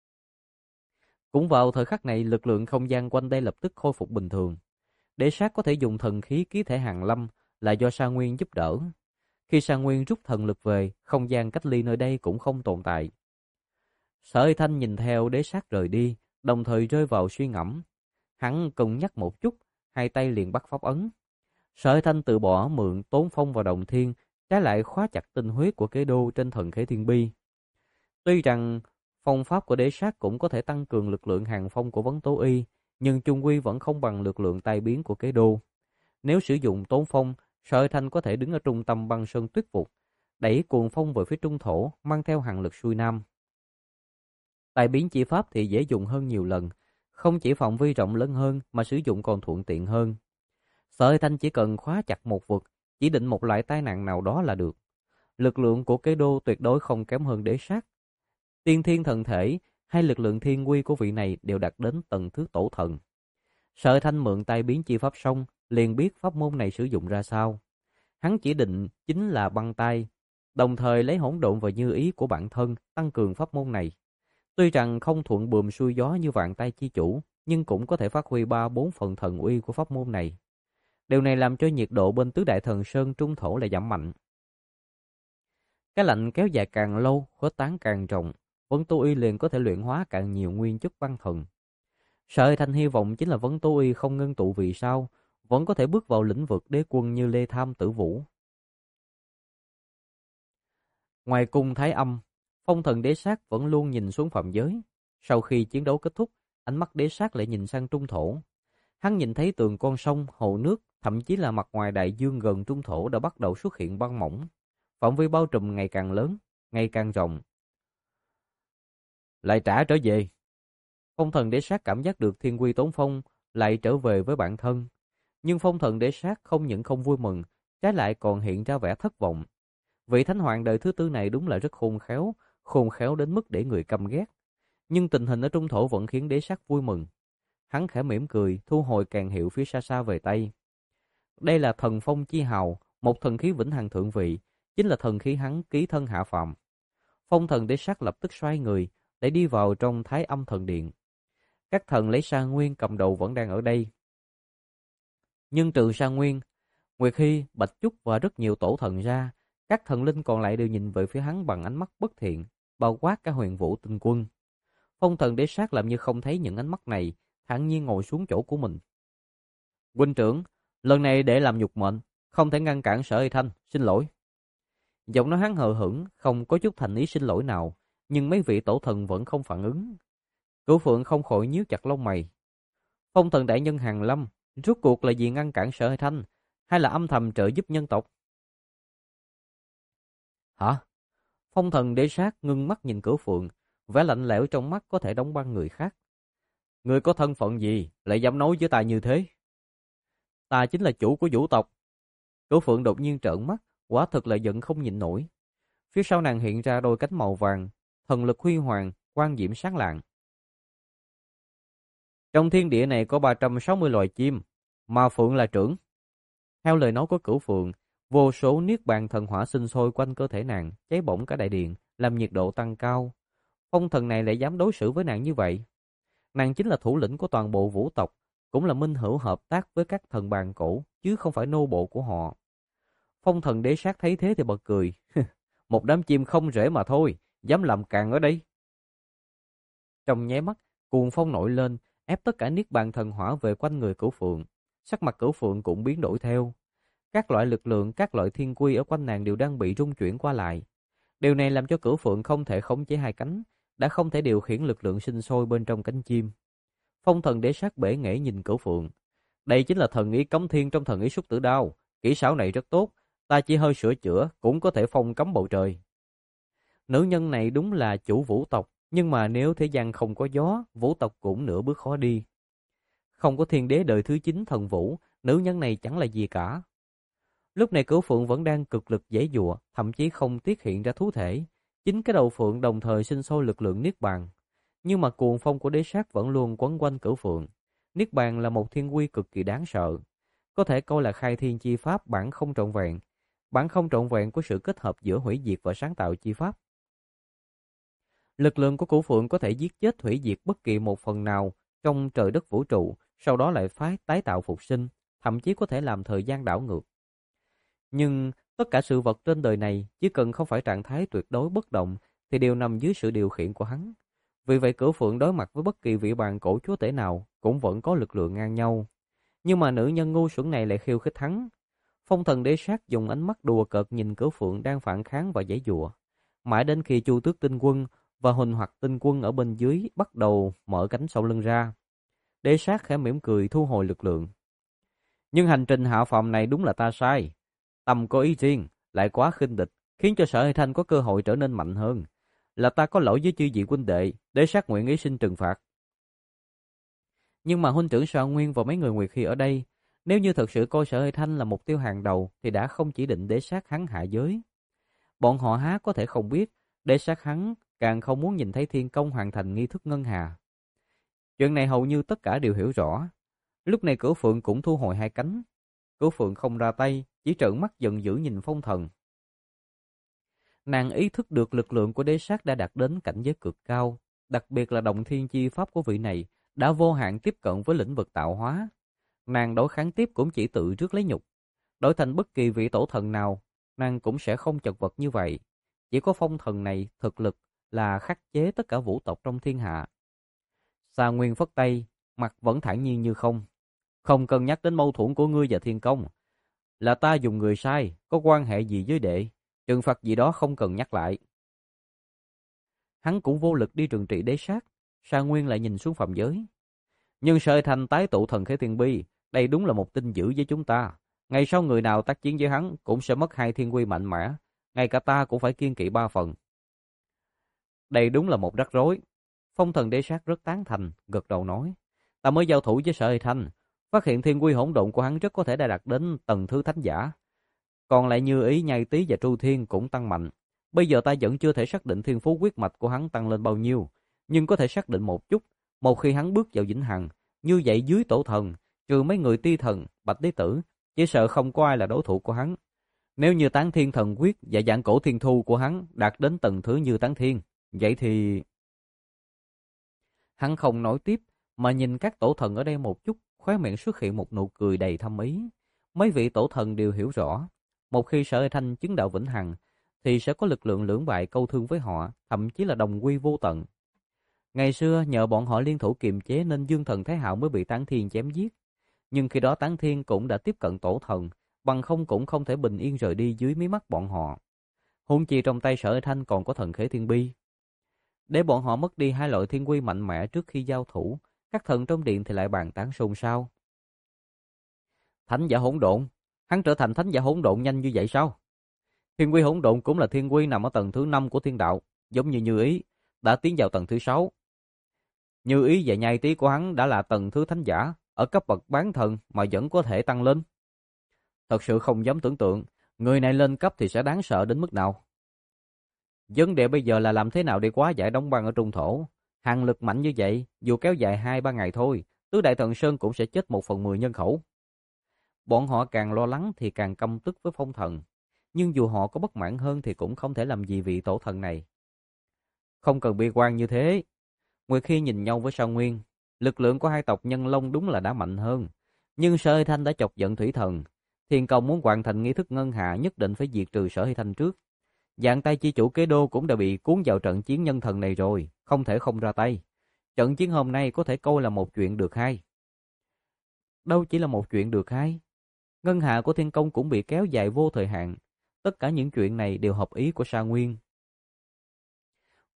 Cũng vào thời khắc này, lực lượng không gian quanh đây lập tức khôi phục bình thường. Đế Sát có thể dùng thần khí ký thể hàng lâm là do Sa Nguyên giúp đỡ. Khi Sa Nguyên rút thần lực về, không gian cách ly nơi đây cũng không tồn tại. Sở Hơi Thanh nhìn theo Đế Sát rời đi, đồng thời rơi vào suy ngẫm. Hắn cân nhắc một chút, hai tay liền bắt pháp ấn. Sở Hơi Thanh từ bỏ mượn Tốn Phong và Động Thiên, trái lại khóa chặt tinh huyết của Kế Đô trên thần Khế Thiên Bi. Tuy rằng phong pháp của Đế Sát cũng có thể tăng cường lực lượng hàng phong của Vấn Tố Y, nhưng chung quy vẫn không bằng lực lượng tai biến của Kế Đô. Nếu sử dụng Tốn Phong, Sở Hơi Thanh có thể đứng ở trung tâm băng sơn tuyết phục, đẩy cuồng phong về phía trung thổ, mang theo hàn lực xuôi nam. Tai biến chi pháp thì dễ dùng hơn nhiều lần, không chỉ phạm vi rộng lớn hơn mà sử dụng còn thuận tiện hơn. Sở Hơi Thanh chỉ cần khóa chặt một vực, chỉ định một loại tai nạn nào đó là được. Lực lượng của Kế Đô tuyệt đối không kém hơn Đế Sát. Tiên thiên thần thể hay lực lượng thiên quy của vị này đều đạt đến tầng thứ tổ thần. Sở Hơi Thanh mượn tai biến chi pháp xong, liền biết pháp môn này sử dụng ra sao. Hắn chỉ định chính là băng tai, đồng thời lấy hỗn độn và như ý của bản thân tăng cường pháp môn này. Tuy rằng không thuận buồm xuôi gió như vạn tai chi chủ, nhưng cũng có thể phát huy 3-4 phần thần uy của pháp môn này. Điều này làm cho nhiệt độ bên tứ đại thần sơn trung thổ lại giảm mạnh. Cái lạnh kéo dài càng lâu, khuếch tán càng rộng, Vấn Tố Y liền có thể luyện hóa càng nhiều nguyên chất băng thần. Sở Hơi Thanh hy vọng chính là Vấn Tố Y không ngưng tụ vì sao, vẫn có thể bước vào lĩnh vực đế quân như Lê Tham Tử Vũ. Ngoài cung Thái Âm, phong thần Đế Sát vẫn luôn nhìn xuống phạm giới. Sau khi chiến đấu kết thúc, ánh mắt Đế Sát lại nhìn sang trung thổ. Hắn nhìn thấy tường con sông, hồ nước, thậm chí là mặt ngoài đại dương gần trung thổ đã bắt đầu xuất hiện băng mỏng. Phạm vi bao trùm ngày càng lớn, ngày càng rộng. Lại trả trở về. Phong thần Đế Sát cảm giác được thiên quy Tốn Phong lại trở về với bản thân. Nhưng phong thần Đế Sát không những không vui mừng, trái lại còn hiện ra vẻ thất vọng. Vị thánh hoàng đời thứ tư này đúng là rất khôn khéo đến mức để người căm ghét. Nhưng tình hình ở trung thổ vẫn khiến Đế Sát vui mừng. Hắn khẽ mỉm cười, thu hồi càn hiệu phía xa xa về tay. Đây là thần phong chi hào, một thần khí vĩnh hằng thượng vị, chính là thần khí hắn ký thân hạ phàm. Phong thần Đế Sát lập tức xoay người, để đi vào trong Thái Âm thần điện. Các thần lấy Sa Nguyên cầm đầu vẫn đang ở đây. Nhưng trừ Sa Nguyên, Nguyệt Hy, Bạch Chúc và rất nhiều tổ thần ra, các thần linh còn lại đều nhìn về phía hắn bằng ánh mắt bất thiện, bao quát cả Huyền Vũ Tinh Quân. Phong thần Đế Sát làm như không thấy những ánh mắt này, thản nhiên ngồi xuống chỗ của mình. Huynh trưởng, lần này để làm nhục mệnh, không thể ngăn cản Sở Hơi Thanh, xin lỗi. Giọng nói hắn hờ hững, không có chút thành ý xin lỗi nào, nhưng mấy vị tổ thần vẫn không phản ứng. Cửu Phượng không khỏi nhíu chặt lông mày. Phong thần đại nhân Hàn Lâm, rốt cuộc là gì ngăn cản Sở Hơi Thanh, hay là âm thầm trợ giúp nhân tộc? Hả? Phong thần Đế Sát ngưng mắt nhìn Cửu Phượng, vẻ lạnh lẽo trong mắt có thể đóng băng người khác. Người có thân phận gì lại dám nói với ta như thế? Ta chính là chủ của Vũ tộc. Cửu Phượng đột nhiên trợn mắt, quả thực là giận không nhịn nổi. Phía sau nàng hiện ra đôi cánh màu vàng, thần lực huy hoàng, quang diễm sáng lạng. Trong thiên địa này có 360 loài chim, mà Phượng là trưởng. Theo lời nói của Cửu Phượng, vô số niết bàn thần hỏa sinh sôi quanh cơ thể nàng, cháy bỏng cả đại điện, làm nhiệt độ tăng cao. Phong thần này lại dám đối xử với nàng như vậy. Nàng chính là thủ lĩnh của toàn bộ vũ tộc, cũng là minh hữu hợp tác với các thần bàn cổ, chứ không phải nô bộ của họ. Phong thần Đế Sát thấy thế thì bật cười. Một đám chim không rễ mà thôi, dám làm càn ở đây. Trong nháy mắt, cuồng phong nổi lên, ép tất cả niết bàn thần hỏa về quanh người Cửu Phượng. Sắc mặt Cửu Phượng cũng biến đổi theo. Các loại lực lượng, các loại thiên quy ở quanh nàng đều đang bị rung chuyển qua lại. Điều này làm cho Cửu Phượng không thể khống chế hai cánh, đã không thể điều khiển lực lượng sinh sôi bên trong cánh chim. Phong thần đế sát bể nghễ nhìn Cửu Phượng. Đây chính là thần ý cấm thiên trong thần ý Súc Tử Đao. Kỹ xảo này rất tốt, ta chỉ hơi sửa chữa cũng có thể phong cấm bầu trời. Nữ nhân này đúng là chủ vũ tộc, nhưng mà nếu thế gian không có gió, vũ tộc cũng nửa bước khó đi. Không có thiên đế đời thứ 9 thần vũ, nữ nhân này chẳng là gì cả. Lúc này Cửu Phượng vẫn đang cực lực giãy giụa, thậm chí không tiết hiện ra thú thể. Chính cái đầu phượng đồng thời sinh sôi lực lượng niết bàn. Nhưng mà cuồng phong của đế sát vẫn luôn quấn quanh Cửu Phượng. Niết bàn là một thiên quy cực kỳ đáng sợ. Có thể coi là khai thiên chi pháp bản không trọn vẹn. Bản không trọn vẹn của sự kết hợp giữa hủy diệt và sáng tạo chi pháp. Lực lượng của Cửu Phượng có thể giết chết hủy diệt bất kỳ một phần nào trong trời đất vũ trụ, sau đó lại phái tái tạo phục sinh, thậm chí có thể làm thời gian đảo ngược. Nhưng tất cả sự vật trên đời này chỉ cần không phải trạng thái tuyệt đối bất động thì đều nằm dưới sự điều khiển của hắn. Vì vậy Cửu Phượng đối mặt với bất kỳ vị bàn cổ chúa tể nào cũng vẫn có lực lượng ngang nhau. Nhưng mà nữ nhân ngu xuẩn này lại khiêu khích hắn. Phong thần đế sát dùng ánh mắt đùa cợt nhìn Cửu Phượng đang phản kháng và giãy giụa. Mãi đến khi Chu Tước tinh quân và Huỳnh Hoặc tinh quân ở bên dưới bắt đầu mở cánh sau lưng ra, đế sát khẽ mỉm cười thu hồi lực lượng. Nhưng hành trình hạ phàm này đúng là ta sai. Tâm có ý riêng, lại quá khinh địch, khiến cho Sở Hay Thanh có cơ hội trở nên mạnh hơn. Là ta có lỗi với chư vị huynh đệ, đế sát nguyện ý xin trừng phạt. Nhưng mà huynh trưởng Sa Nguyên và mấy người Nguyệt Hy ở đây, nếu như thật sự coi Sở Hay Thanh là mục tiêu hàng đầu thì đã không chỉ định đế sát hắn hạ giới. Bọn họ há có thể không biết, đế sát hắn càng không muốn nhìn thấy thiên công hoàn thành nghi thức ngân hà. Chuyện này hầu như tất cả đều hiểu rõ. Lúc này Cửu Phượng cũng thu hồi hai cánh. Cửu Phượng không ra tay, chỉ trợn mắt giận dữ nhìn phong thần. Nàng ý thức được lực lượng của đế sát đã đạt đến cảnh giới cực cao, đặc biệt là động thiên chi pháp của vị này đã vô hạn tiếp cận với lĩnh vực tạo hóa. Nàng đối kháng tiếp cũng chỉ tự rước lấy nhục. Đổi thành bất kỳ vị tổ thần nào, nàng cũng sẽ không chật vật như vậy. Chỉ có phong thần này thực lực là khắc chế tất cả vũ tộc trong thiên hạ. Sa Nguyên phất tay, mặt vẫn thản nhiên như không. Không cần nhắc đến mâu thuẫn của ngươi và thiên công. Là ta dùng người sai, có quan hệ gì với đệ, trừng phạt gì đó không cần nhắc lại. Hắn cũng vô lực đi trừng trị đế sát. Sa Nguyên lại nhìn xuống phạm giới. Nhưng Sở Hay Thanh tái tụ thần khế thiên bi, đây đúng là một tin dữ với chúng ta. Ngày sau người nào tác chiến với hắn cũng sẽ mất hai thiên quy mạnh mẽ, ngay cả ta cũng phải kiêng kỵ 3 phần. Đây đúng là một rắc rối. Phong thần đế sát rất tán thành, gật đầu nói. Ta mới giao thủ với Sở Hay Thanh, phát hiện thiên quy hỗn độn của hắn rất có thể đã đạt đến tầng thứ thánh giả. Còn lại Như Ý, Nhai Tý và Tru Thiên cũng tăng mạnh. Bây giờ ta vẫn chưa thể xác định thiên phú huyết mạch của hắn tăng lên bao nhiêu, nhưng có thể xác định một chút, một khi hắn bước vào vĩnh hằng, như vậy dưới tổ thần, trừ mấy người ti thần, bạch đế tử, chỉ sợ không có ai là đối thủ của hắn. Nếu như tán thiên thần quyết và dạng cổ thiên thu của hắn đạt đến tầng thứ như tán thiên, vậy thì... Hắn không nói tiếp, mà nhìn các tổ thần ở đây một chút, khóe miệng xuất hiện một nụ cười đầy thâm ý. Mấy vị tổ thần đều hiểu rõ, một khi Sở Hay Thanh chứng đạo vĩnh hằng, thì sẽ có lực lượng lưỡng bại câu thương với họ, thậm chí là đồng quy vô tận. Ngày xưa nhờ bọn họ liên thủ kiềm chế nên Dương Thần Thái Hạo mới bị Tán Thiên chém giết. Nhưng khi đó Tán Thiên cũng đã tiếp cận tổ thần, bằng không cũng không thể bình yên rời đi dưới mí mắt bọn họ. Huống chi trong tay Sở Hay Thanh còn có thần khế thiên bi. Để bọn họ mất đi hai loại thiên quy mạnh mẽ trước khi giao thủ, các thần trong điện thì lại bàn tán xôn xao. Thánh giả hỗn độn, hắn trở thành thánh giả hỗn độn nhanh như vậy sao? Thiên quy hỗn độn cũng là thiên quy nằm ở tầng thứ 5 của thiên đạo, giống như Như Ý, đã tiến vào tầng thứ 6. Như Ý và Nhai Tý của hắn đã là tầng thứ thánh giả, ở cấp bậc bán thần mà vẫn có thể tăng lên. Thật sự không dám tưởng tượng, người này lên cấp thì sẽ đáng sợ đến mức nào. Vấn đề bây giờ là làm thế nào để hóa giải đóng băng ở trung thổ. Hàng lực mạnh như vậy, dù kéo dài 2-3 ngày thôi, tứ đại thần sơn cũng sẽ chết 1/10 nhân khẩu. Bọn họ càng lo lắng thì càng căm tức với phong thần. Nhưng dù họ có bất mãn hơn thì cũng không thể làm gì vị tổ thần này. Không cần bi quan như thế. Nguyệt Khi nhìn nhau với Sa Nguyên. Lực lượng của hai tộc Nhân Long đúng là đã mạnh hơn. Nhưng Sở Hay Thanh đã chọc giận thủy thần. Thiên Công muốn hoàn thành nghi thức ngân hạ nhất định phải diệt trừ Sở Hay Thanh trước. Dạng tay chi chủ kế đô cũng đã bị cuốn vào trận chiến nhân thần này rồi, không thể không ra tay. Trận chiến hôm nay có thể coi là một chuyện được hay. Đâu chỉ là một chuyện được hay. Ngân hạ của Thiên Công cũng bị kéo dài vô thời hạn. Tất cả những chuyện này đều hợp ý của Sa Nguyên.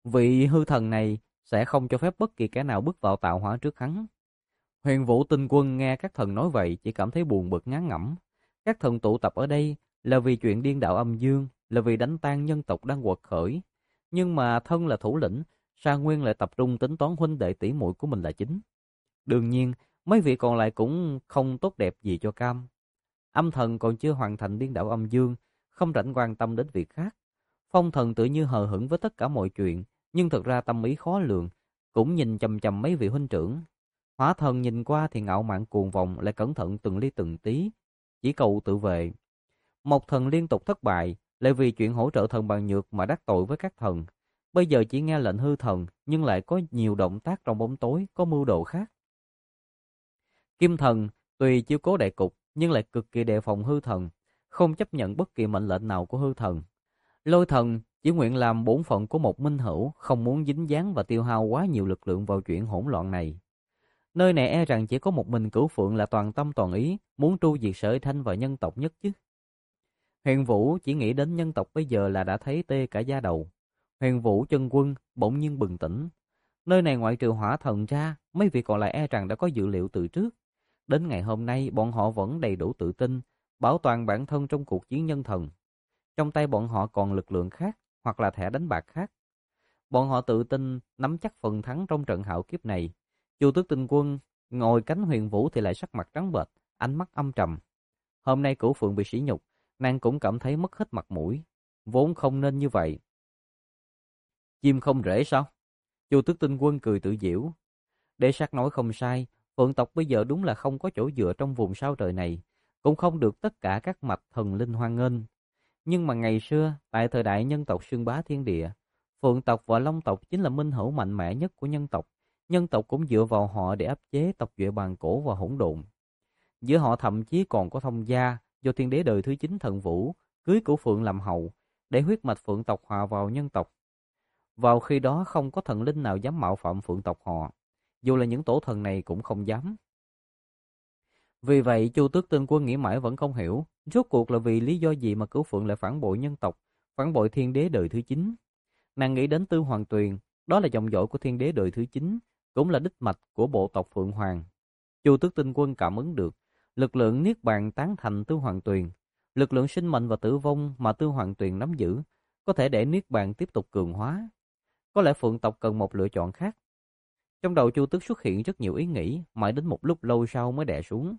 Vị hư thần này sẽ không cho phép bất kỳ kẻ nào bước vào tạo hóa trước hắn. Huyền Vũ Tinh Quân nghe các thần nói vậy chỉ cảm thấy buồn bực ngán ngẩm. Các thần tụ tập ở đây là vì chuyện điên đạo âm dương, là vì đánh tan nhân tộc đang quật khởi. Nhưng mà thân là thủ lĩnh, Sa Nguyên lại tập trung tính toán huynh đệ tỷ muội của mình là chính. Đương nhiên, mấy vị còn lại cũng không tốt đẹp gì cho Cam. Âm thần còn chưa hoàn thành điên đạo âm dương, không rảnh quan tâm đến việc khác. Phong thần tự như hờ hững với tất cả mọi chuyện, nhưng thật ra tâm ý khó lường, cũng nhìn chằm chằm mấy vị huynh trưởng. Hỏa thần nhìn qua thì ngạo mạn cuồng vọng, lại cẩn thận từng ly từng tí, chỉ cầu tự vệ. Mộc thần liên tục thất bại, lại vì chuyện hỗ trợ thần bằng nhược mà đắc tội với các thần. Bây giờ chỉ nghe lệnh hư thần, nhưng lại có nhiều động tác trong bóng tối, có mưu đồ khác. Kim thần tuy chiếu cố đại cục, nhưng lại cực kỳ đề phòng hư thần, không chấp nhận bất kỳ mệnh lệnh nào của hư thần. Lôi thần chỉ nguyện làm bổn phận của một minh hữu, không muốn dính dáng và tiêu hao quá nhiều lực lượng vào chuyện hỗn loạn này. Nơi này e rằng chỉ có một mình Cửu Phượng là toàn tâm toàn ý, muốn tru diệt Sở Thanh và nhân tộc nhất chứ. Huyền Vũ chỉ nghĩ đến nhân tộc bây giờ là đã thấy tê cả da đầu. Huyền Vũ chân quân bỗng nhiên bừng tỉnh. Nơi này ngoại trừ hỏa thần ra, mấy vị còn lại e rằng đã có dự liệu từ trước. Đến ngày hôm nay, bọn họ vẫn đầy đủ tự tin, bảo toàn bản thân trong cuộc chiến nhân thần. Trong tay bọn họ còn lực lượng khác, hoặc là thẻ đánh bạc khác. Bọn họ tự tin nắm chắc phần thắng trong trận hạo kiếp này. Chu Tước Tinh Quân ngồi cánh Huyền Vũ thì lại sắc mặt trắng bệch, ánh mắt âm trầm. Hôm nay Cửu Phượng bị sỉ nhục, nàng cũng cảm thấy mất hết mặt mũi, vốn không nên như vậy. Chim không rễ sao? Chu Tước Tinh Quân cười tự giễu. Đế Sát nói không sai, Phượng tộc bây giờ đúng là không có chỗ dựa trong vùng sao trời này, cũng không được tất cả các mạch thần linh hoan nghênh. Nhưng mà ngày xưa, tại thời đại nhân tộc xưng bá thiên địa, Phượng tộc và Long tộc chính là minh hữu mạnh mẽ nhất của nhân tộc. Nhân tộc cũng dựa vào họ để áp chế tộc Duệ Bàn Cổ và hỗn độn. Giữa họ thậm chí còn có thông gia do thiên đế đời thứ 9 Thần Vũ cưới Cửu Phượng làm hậu, để huyết mạch Phượng tộc hòa vào nhân tộc. Vào khi đó không có thần linh nào dám mạo phạm Phượng tộc họ, dù là những tổ thần này cũng không dám. Vì vậy Chu Tước Tinh Quân nghĩ mãi vẫn không hiểu, rốt cuộc là vì lý do gì mà Cửu Phượng lại phản bội nhân tộc, phản bội thiên đế đời thứ 9. Nàng nghĩ đến Tư Hoàng Tuyền, đó là dòng dõi của thiên đế đời thứ 9, cũng là đích mạch của bộ tộc Phượng Hoàng. Chu Tước Tinh Quân cảm ứng được lực lượng niết bàn tán thành Tư Hoàng Tuyền, lực lượng sinh mệnh và tử vong mà Tư Hoàng Tuyền nắm giữ, có thể để niết bàn tiếp tục cường hóa. Có lẽ Phượng tộc cần một lựa chọn khác. Trong đầu Chu Tước xuất hiện rất nhiều ý nghĩ, mãi đến một lúc lâu sau mới đè xuống.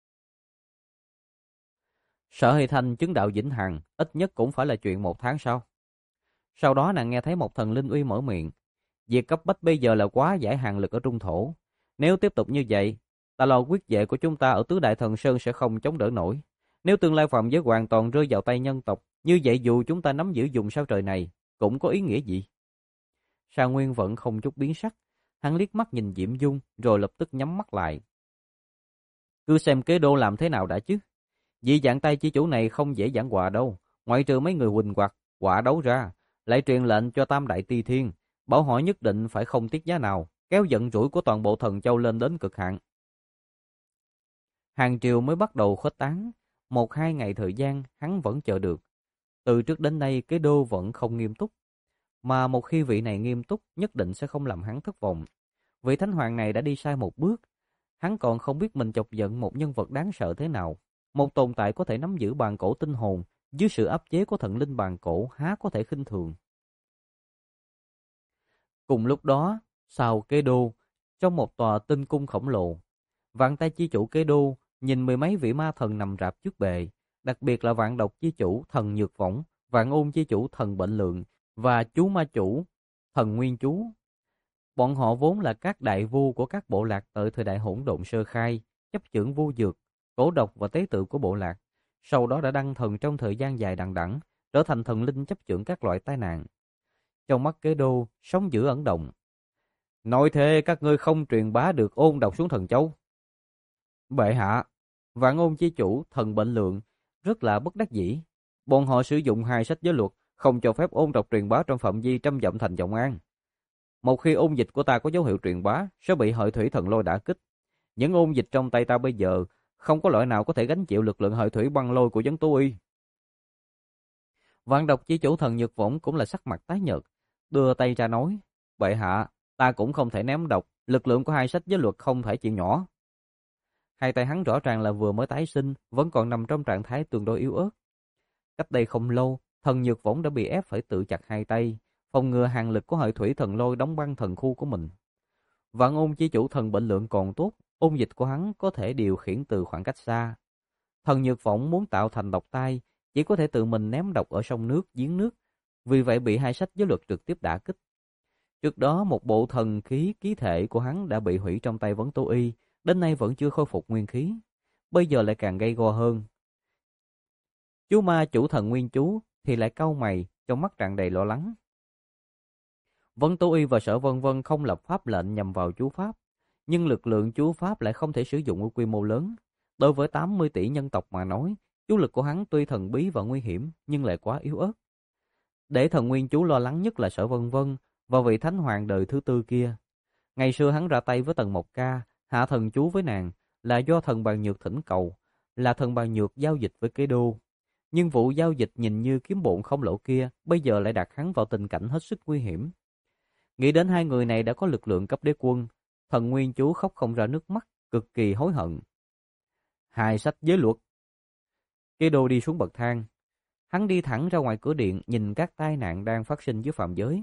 Sở Hy Thanh chứng đạo vĩnh hằng, ít nhất cũng phải là chuyện 1 tháng sau. Sau đó nàng nghe thấy một thần linh uy mở miệng. Việc cấp bách bây giờ là quá giải hàng lực ở Trung Thổ. Nếu tiếp tục như vậy, ta lo quyết vệ của chúng ta ở Tứ Đại Thần Sơn sẽ không chống đỡ nổi. Nếu tương lai phạm giới hoàn toàn rơi vào tay nhân tộc, như vậy dù chúng ta nắm giữ vùng sao trời này, cũng có ý nghĩa gì? Sa Nguyên vẫn không chút biến sắc. Hắn liếc mắt nhìn Diễm Dung, rồi lập tức nhắm mắt lại. Cứ xem kế đô làm thế nào đã chứ. Vì dạng tay chi chủ này không dễ giảng hòa đâu. Ngoại trừ mấy người huỳnh quặc, quả đấu ra, lại truyền lệnh cho Tam Đại Ti Thiên, bảo họ nhất định phải không tiếc giá nào, kéo giận rủi của toàn bộ thần châu lên đến cực hạn. Hàng triều mới bắt đầu khuếch tán, 1-2 ngày thời gian hắn vẫn chờ được. Từ trước đến nay kế đô vẫn không nghiêm túc, mà một khi vị này nghiêm túc nhất định sẽ không làm hắn thất vọng. Vị thánh hoàng này đã đi sai một bước, hắn còn không biết mình chọc giận một nhân vật đáng sợ thế nào. Một tồn tại có thể nắm giữ bàn cổ tinh hồn dưới sự áp chế của thần linh bàn cổ há có thể khinh thường. Cùng lúc đó, sau kế đô, trong một tòa tinh cung khổng lồ, Vạn Tay chi chủ kế đô nhìn mười mấy vị ma thần nằm rạp trước bệ, đặc biệt là Vạn Độc chi chủ thần Nhược Võng, Vạn Ôn chi chủ thần Bệnh Lượng và chú ma chủ thần Nguyên Chú. Bọn họ vốn là các đại vua của các bộ lạc tại thời đại hỗn độn sơ khai, chấp chưởng vu dược, cổ độc và tế tự của bộ lạc. Sau đó đã đăng thần trong thời gian dài đằng đẵng, trở thành thần linh chấp chưởng các loại tai nạn. Trong mắt kế đô, sóng dữ ẩn động. Nói thế các ngươi không truyền bá được ôn độc xuống thần châu. Bệ hạ, Vạn Ôn chi chủ thần Bệnh Lượng rất là bất đắc dĩ. Bọn họ sử dụng 2 sách giới luật, không cho phép ôn độc truyền bá trong phạm vi trăm dặm thành Vọng An. Một khi ôn dịch của ta có dấu hiệu truyền bá, sẽ bị Hợi Thủy Thần Lôi đả kích. Những ôn dịch trong tay ta bây giờ, không có loại nào có thể gánh chịu lực lượng Hợi Thủy Băng Lôi của Vấn Tú Y. Vạn Độc chi chủ thần Nhược Võng cũng là sắc mặt tái nhợt. đưa tay ra nói, bệ hạ, ta cũng không thể ném độc, lực lượng của hai sách giới luật không thể chuyện nhỏ. Hai tay hắn rõ ràng là vừa mới tái sinh, vẫn còn nằm trong trạng thái tương đối yếu ớt. Cách đây không lâu, Thần Nhược Võng đã bị ép phải tự chặt hai tay, phòng ngừa hàn lực của Hợi Thủy Thần Lôi đóng băng thần khu của mình. Vạn Ôn Chi Chủ thần bệnh lượng còn tốt, ôn dịch của hắn có thể điều khiển từ khoảng cách xa. Thần Nhược Võng muốn tạo thành độc tai, chỉ có thể tự mình ném độc ở sông nước, giếng nước, vì vậy bị hai sách giới luật trực tiếp đả kích. Trước đó một bộ thần khí ký thể của hắn đã bị hủy trong tay Vấn Tố Y, đến nay vẫn chưa khôi phục nguyên khí, bây giờ lại càng gây go hơn. Chú ma chủ thần Nguyên Chú thì lại cau mày, trong mắt tràn đầy lo lắng. Vấn Tố Y và Sở Vân Vân không lập pháp lệnh nhằm vào chú pháp, nhưng lực lượng chú pháp lại không thể sử dụng ở quy mô lớn. Đối với 80 tỷ nhân tộc mà nói, chú lực của hắn tuy thần bí và nguy hiểm nhưng lại quá yếu ớt. Để thần Nguyên Chú lo lắng nhất là Sở Vân Vân và vị thánh hoàng đời thứ tư kia. Ngày xưa hắn ra tay với Tần Mộc Ca, hạ thần chú với nàng là do thần Bàn Nhược thỉnh cầu, là thần Bàn Nhược giao dịch với Kế Đô. Nhưng vụ giao dịch nhìn như kiếm bộn không lỗ kia bây giờ lại đặt hắn vào tình cảnh hết sức nguy hiểm. Nghĩ đến hai người này đã có lực lượng cấp đế quân, thần Nguyên Chú khóc không ra nước mắt, cực kỳ hối hận. Hai sách giới luật. Kế Đô đi xuống bậc thang. Hắn đi thẳng ra ngoài cửa điện nhìn các tai nạn đang phát sinh dưới phạm giới.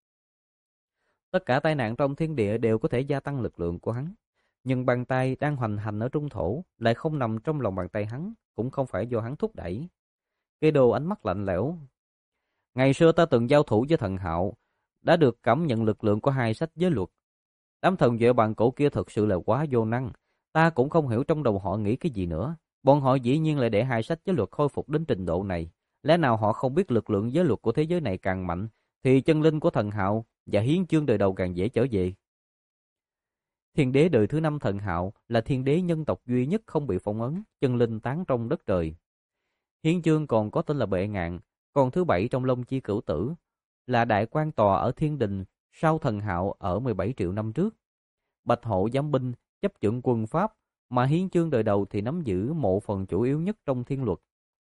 Tất cả tai nạn trong thiên địa đều có thể gia tăng lực lượng của hắn. Nhưng bàn tay đang hoành hành ở trung thổ lại không nằm trong lòng bàn tay hắn, cũng không phải do hắn thúc đẩy. Kế Đô ánh mắt lạnh lẽo. Ngày xưa ta từng giao thủ với thần Hạo, đã được cảm nhận lực lượng của hai sách giới luật. Đám thần vệ bàn cổ kia thật sự là quá vô năng. Ta cũng không hiểu trong đầu họ nghĩ cái gì nữa. Bọn họ dĩ nhiên lại để hai sách giới luật khôi phục đến trình độ này. Lẽ nào họ không biết lực lượng giới luật của thế giới này càng mạnh, thì chân linh của thần Hạo và hiến chương đời đầu càng dễ trở về. Thiên đế đời thứ 5 thần Hạo là thiên đế nhân tộc duy nhất không bị phong ấn, chân linh tán trong đất trời. Hiến chương còn có tên là Bệ Ngạn, còn thứ 7 trong Long Chi Cửu Tử, là đại quan tòa ở thiên đình sau thần Hạo ở 17 triệu năm trước. Bạch Hổ giám binh chấp chưởng quân pháp, mà hiến chương đời đầu thì nắm giữ mộ phần chủ yếu nhất trong thiên luật.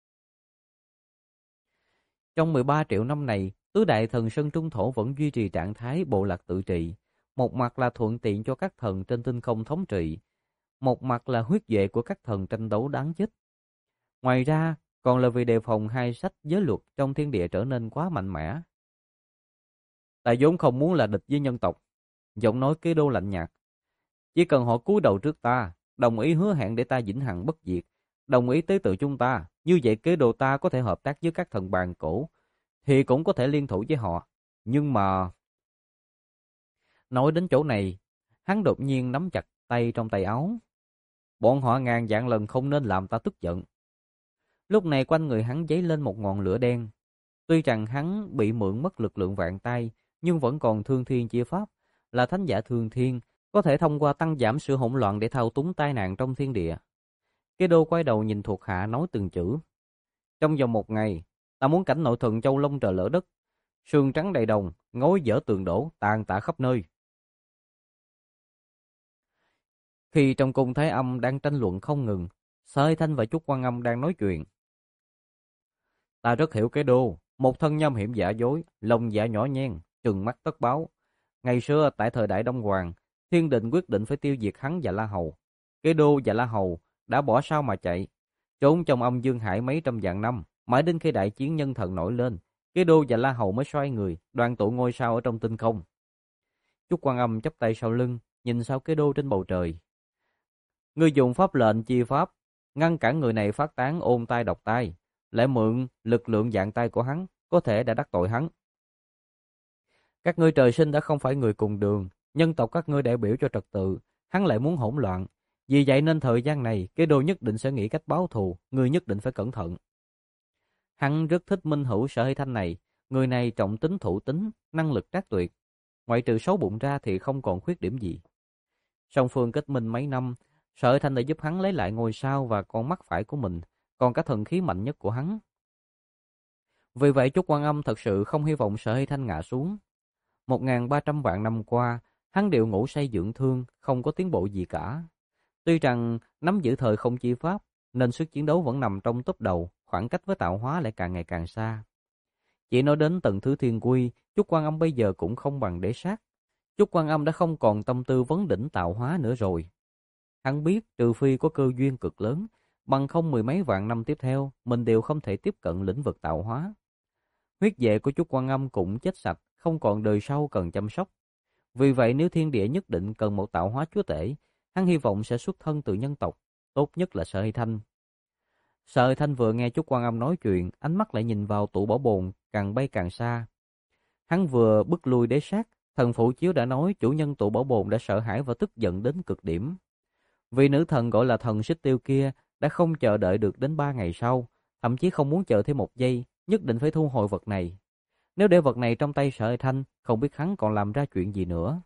Trong 13 triệu năm này, tứ đại thần Sơn Trung Thổ vẫn duy trì trạng thái bộ lạc tự trị. Một mặt là thuận tiện cho các thần trên tinh không thống trị, một mặt là huyết vệ của các thần tranh đấu đáng chết. Ngoài ra, còn là vì đề phòng hai sách giới luật trong thiên địa trở nên quá mạnh mẽ. Ta vốn không muốn là địch với nhân tộc. Giọng nói Kế Đô lạnh nhạt. Chỉ cần họ cúi đầu trước ta, đồng ý hứa hẹn để ta vĩnh hằng bất diệt, đồng ý tế tự chúng ta, như vậy Kế Đô ta có thể hợp tác với các thần bàn cổ, thì cũng có thể liên thủ với họ. Nhưng mà... Nói đến chỗ này, hắn đột nhiên nắm chặt tay trong tay áo. Bọn họ ngàn vạn lần không nên làm ta tức giận. Lúc này quanh người hắn dấy lên một ngọn lửa đen. Tuy rằng hắn bị mượn mất lực lượng vạn tay, nhưng vẫn còn thương thiên chia pháp, là thánh giả thương thiên, có thể thông qua tăng giảm sự hỗn loạn để thao túng tai nạn trong thiên địa. Kế Đô quay đầu nhìn thuộc hạ nói từng chữ. Trong vòng 1 ngày, ta muốn cảnh nội thần châu long trời lỡ đất, sương trắng đầy đồng, ngói dở tường đổ, tàn tạ khắp nơi. Khi trong cung Thái Âm đang tranh luận không ngừng, Sợi Thanh và Trúc Quan Âm đang nói chuyện. Ta rất hiểu Kế Đô, một thân nham hiểm giả dối, lòng dạ nhỏ nhen, trừng mắt tất báo. Ngày xưa tại thời đại Đông Hoàng, thiên định quyết định phải tiêu diệt hắn và La Hầu. Kế Đô và La Hầu đã bỏ sao mà chạy, trốn trong âm dương hải mấy trăm vạn năm, mãi đến khi đại chiến nhân thần nổi lên, Kế Đô và La Hầu mới xoay người, đoàn tụ ngôi sao ở trong tinh không. Trúc Quan Âm chắp tay sau lưng, nhìn sao Kế Đô trên bầu trời. Ngươi dùng pháp lệnh chia pháp, ngăn cản người này phát tán ôn tai độc tai, lại mượn lực lượng dạng tay của hắn, có thể đã đắc tội hắn. Các ngươi trời sinh đã không phải người cùng đường, nhân tộc các ngươi đại biểu cho trật tự, hắn lại muốn hỗn loạn. Vì vậy nên thời gian này, Kế Đô nhất định sẽ nghĩ cách báo thù, ngươi nhất định phải cẩn thận. Hắn rất thích minh hữu Sở Hy Thanh này, người này trọng tính thủ tính, năng lực trác tuyệt. Ngoại trừ xấu bụng ra thì không còn khuyết điểm gì. Song phương kết minh mấy năm, Sở Hy Thanh đã giúp hắn lấy lại ngôi sao và con mắt phải của mình, còn cả thần khí mạnh nhất của hắn. Vì vậy Trúc Quan Âm thật sự không hy vọng Sở Hy Thanh ngã xuống. 1.300 vạn năm qua, hắn đều ngủ say dưỡng thương, không có tiến bộ gì cả. Tuy rằng nắm giữ thời không chi pháp, nên sức chiến đấu vẫn nằm trong top đầu, khoảng cách với tạo hóa lại càng ngày càng xa. Chỉ nói đến tầng thứ thiên quy, Chúc Quan Âm bây giờ cũng không bằng Đế Sát. Chúc Quan Âm đã không còn tâm tư vấn đỉnh tạo hóa nữa rồi. Hắn biết trừ phi có cơ duyên cực lớn, bằng không mười mấy vạn năm tiếp theo, mình đều không thể tiếp cận lĩnh vực tạo hóa. Huyết vệ của Chúc Quan Âm cũng chết sạch, không còn đời sau cần chăm sóc. Vì vậy nếu thiên địa nhất định cần một tạo hóa chúa tể, hắn hy vọng sẽ xuất thân từ nhân tộc, tốt nhất là Sở Hy Thanh. Sở Hy Thanh vừa nghe Chúc Quan Âm nói chuyện, ánh mắt lại nhìn vào tủ bảo bồn, càng bay càng xa. Hắn vừa bức lui Đế Sát, thần Phụ Chiếu đã nói chủ nhân tủ bảo bồn đã sợ hãi và tức giận đến cực điểm. Vì nữ thần gọi là thần Xích Tiêu kia đã không chờ đợi được đến 3 ngày sau, thậm chí không muốn chờ thêm một giây, nhất định phải thu hồi vật này. Nếu để vật này trong tay Sở Hy Thanh, không biết hắn còn làm ra chuyện gì nữa.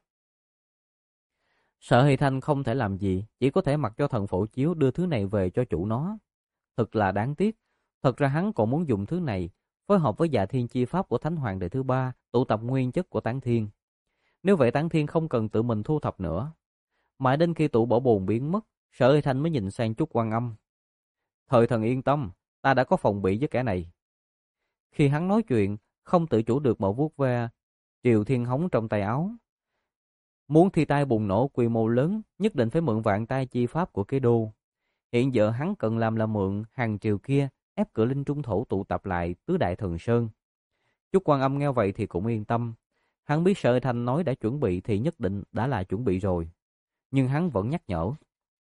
Sở Hy Thanh không thể làm gì, chỉ có thể mặc cho thần Phổ Chiếu đưa thứ này về cho chủ nó. Thật là đáng tiếc, thật ra hắn còn muốn dùng thứ này, phối hợp với Dạ Thiên chi pháp của Thánh Hoàng đời thứ 3, tụ tập nguyên chất của Tán Thiên. Nếu vậy Tán Thiên không cần tự mình thu thập nữa. Mãi đến khi tủ bảo bồn biến mất, Sở Hy Thanh mới nhìn sang Chúc Quan Âm. Thời thần yên tâm, ta đã có phòng bị với kẻ này. Khi hắn nói chuyện, không tự chủ được mà vuốt ve Triều Thiên Hống trong tay áo. Muốn thi tai bùng nổ quy mô lớn, nhất định phải mượn vạn tai chi pháp của Kế Đô. Hiện giờ hắn cần làm là mượn hàng triều kia ép cửa linh trung thổ tụ tập lại tứ đại thần sơn. Chúc Quan Âm nghe vậy thì cũng yên tâm. Hắn biết Sở Hy Thanh nói đã chuẩn bị thì nhất định đã là chuẩn bị rồi. Nhưng hắn vẫn nhắc nhở.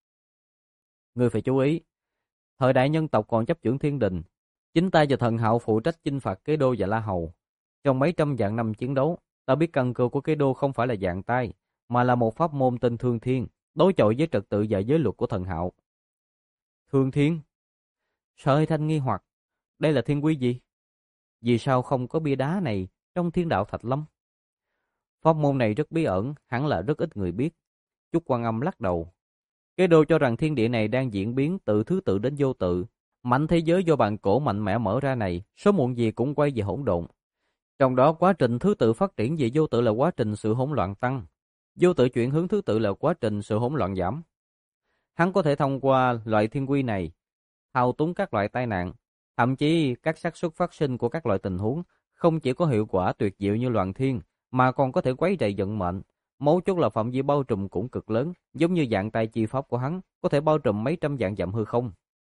Ngươi phải chú ý, thời đại nhân tộc còn chấp chưởng thiên đình. Chính ta và thần Hạo phụ trách chinh phạt Kế Đô và La Hầu. Trong mấy trăm vạn năm chiến đấu, ta biết căn cơ của Kế Đô không phải là dạng tai, mà là một pháp môn tên Thương Thiên, đối chọi với trật tự và giới luật của thần Hạo. Thương Thiên? Sở Hy Thanh nghi hoặc, đây là thiên quy gì? Vì sao không có bia đá này trong Thiên Đạo Thạch Lâm? Pháp môn này rất bí ẩn, hẳn là rất ít người biết. Chúc Quan Âm lắc đầu. Kế Đô cho rằng thiên địa này đang diễn biến từ thứ tự đến vô tự. Mảnh thế giới do bàn cổ mạnh mẽ mở ra này, số muộn gì cũng quay về hỗn độn. Trong đó quá trình thứ tự phát triển về vô tự là quá trình sự hỗn loạn tăng. Vô tự chuyển hướng thứ tự là quá trình sự hỗn loạn giảm. Hắn có thể thông qua loại thiên quy này, thao túng các loại tai nạn, thậm chí các xác suất phát sinh của các loại tình huống, không chỉ có hiệu quả tuyệt diệu như loạn thiên, mà còn có thể quấy rầy vận mệnh. Mấu chốt là phạm vi bao trùm cũng cực lớn, giống như dạng tay chi pháp của hắn, có thể bao trùm mấy trăm vạn dặm hư không.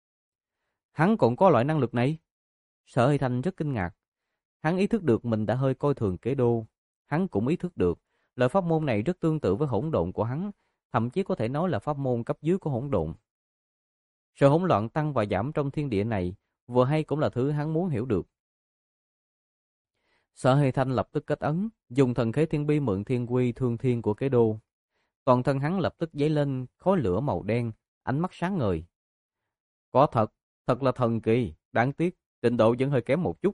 Hắn cũng có loại năng lực này. Sở Hy Thanh rất kinh ngạc. Hắn ý thức được mình đã hơi coi thường Kế Đô. Hắn cũng ý thức được, loại pháp môn này rất tương tự với hỗn độn của hắn, thậm chí có thể nói là pháp môn cấp dưới của hỗn độn. Sự hỗn loạn tăng và giảm trong thiên địa này, vừa hay cũng là thứ hắn muốn hiểu được. Sở Hy Thanh lập tức kết ấn, dùng thần khế thiên bi mượn thiên quy Thương Thiên của Kế Đô. Toàn thân hắn lập tức dấy lên khói lửa màu đen, ánh mắt sáng ngời. Có thật, thật là thần kỳ, đáng tiếc, trình độ vẫn hơi kém một chút.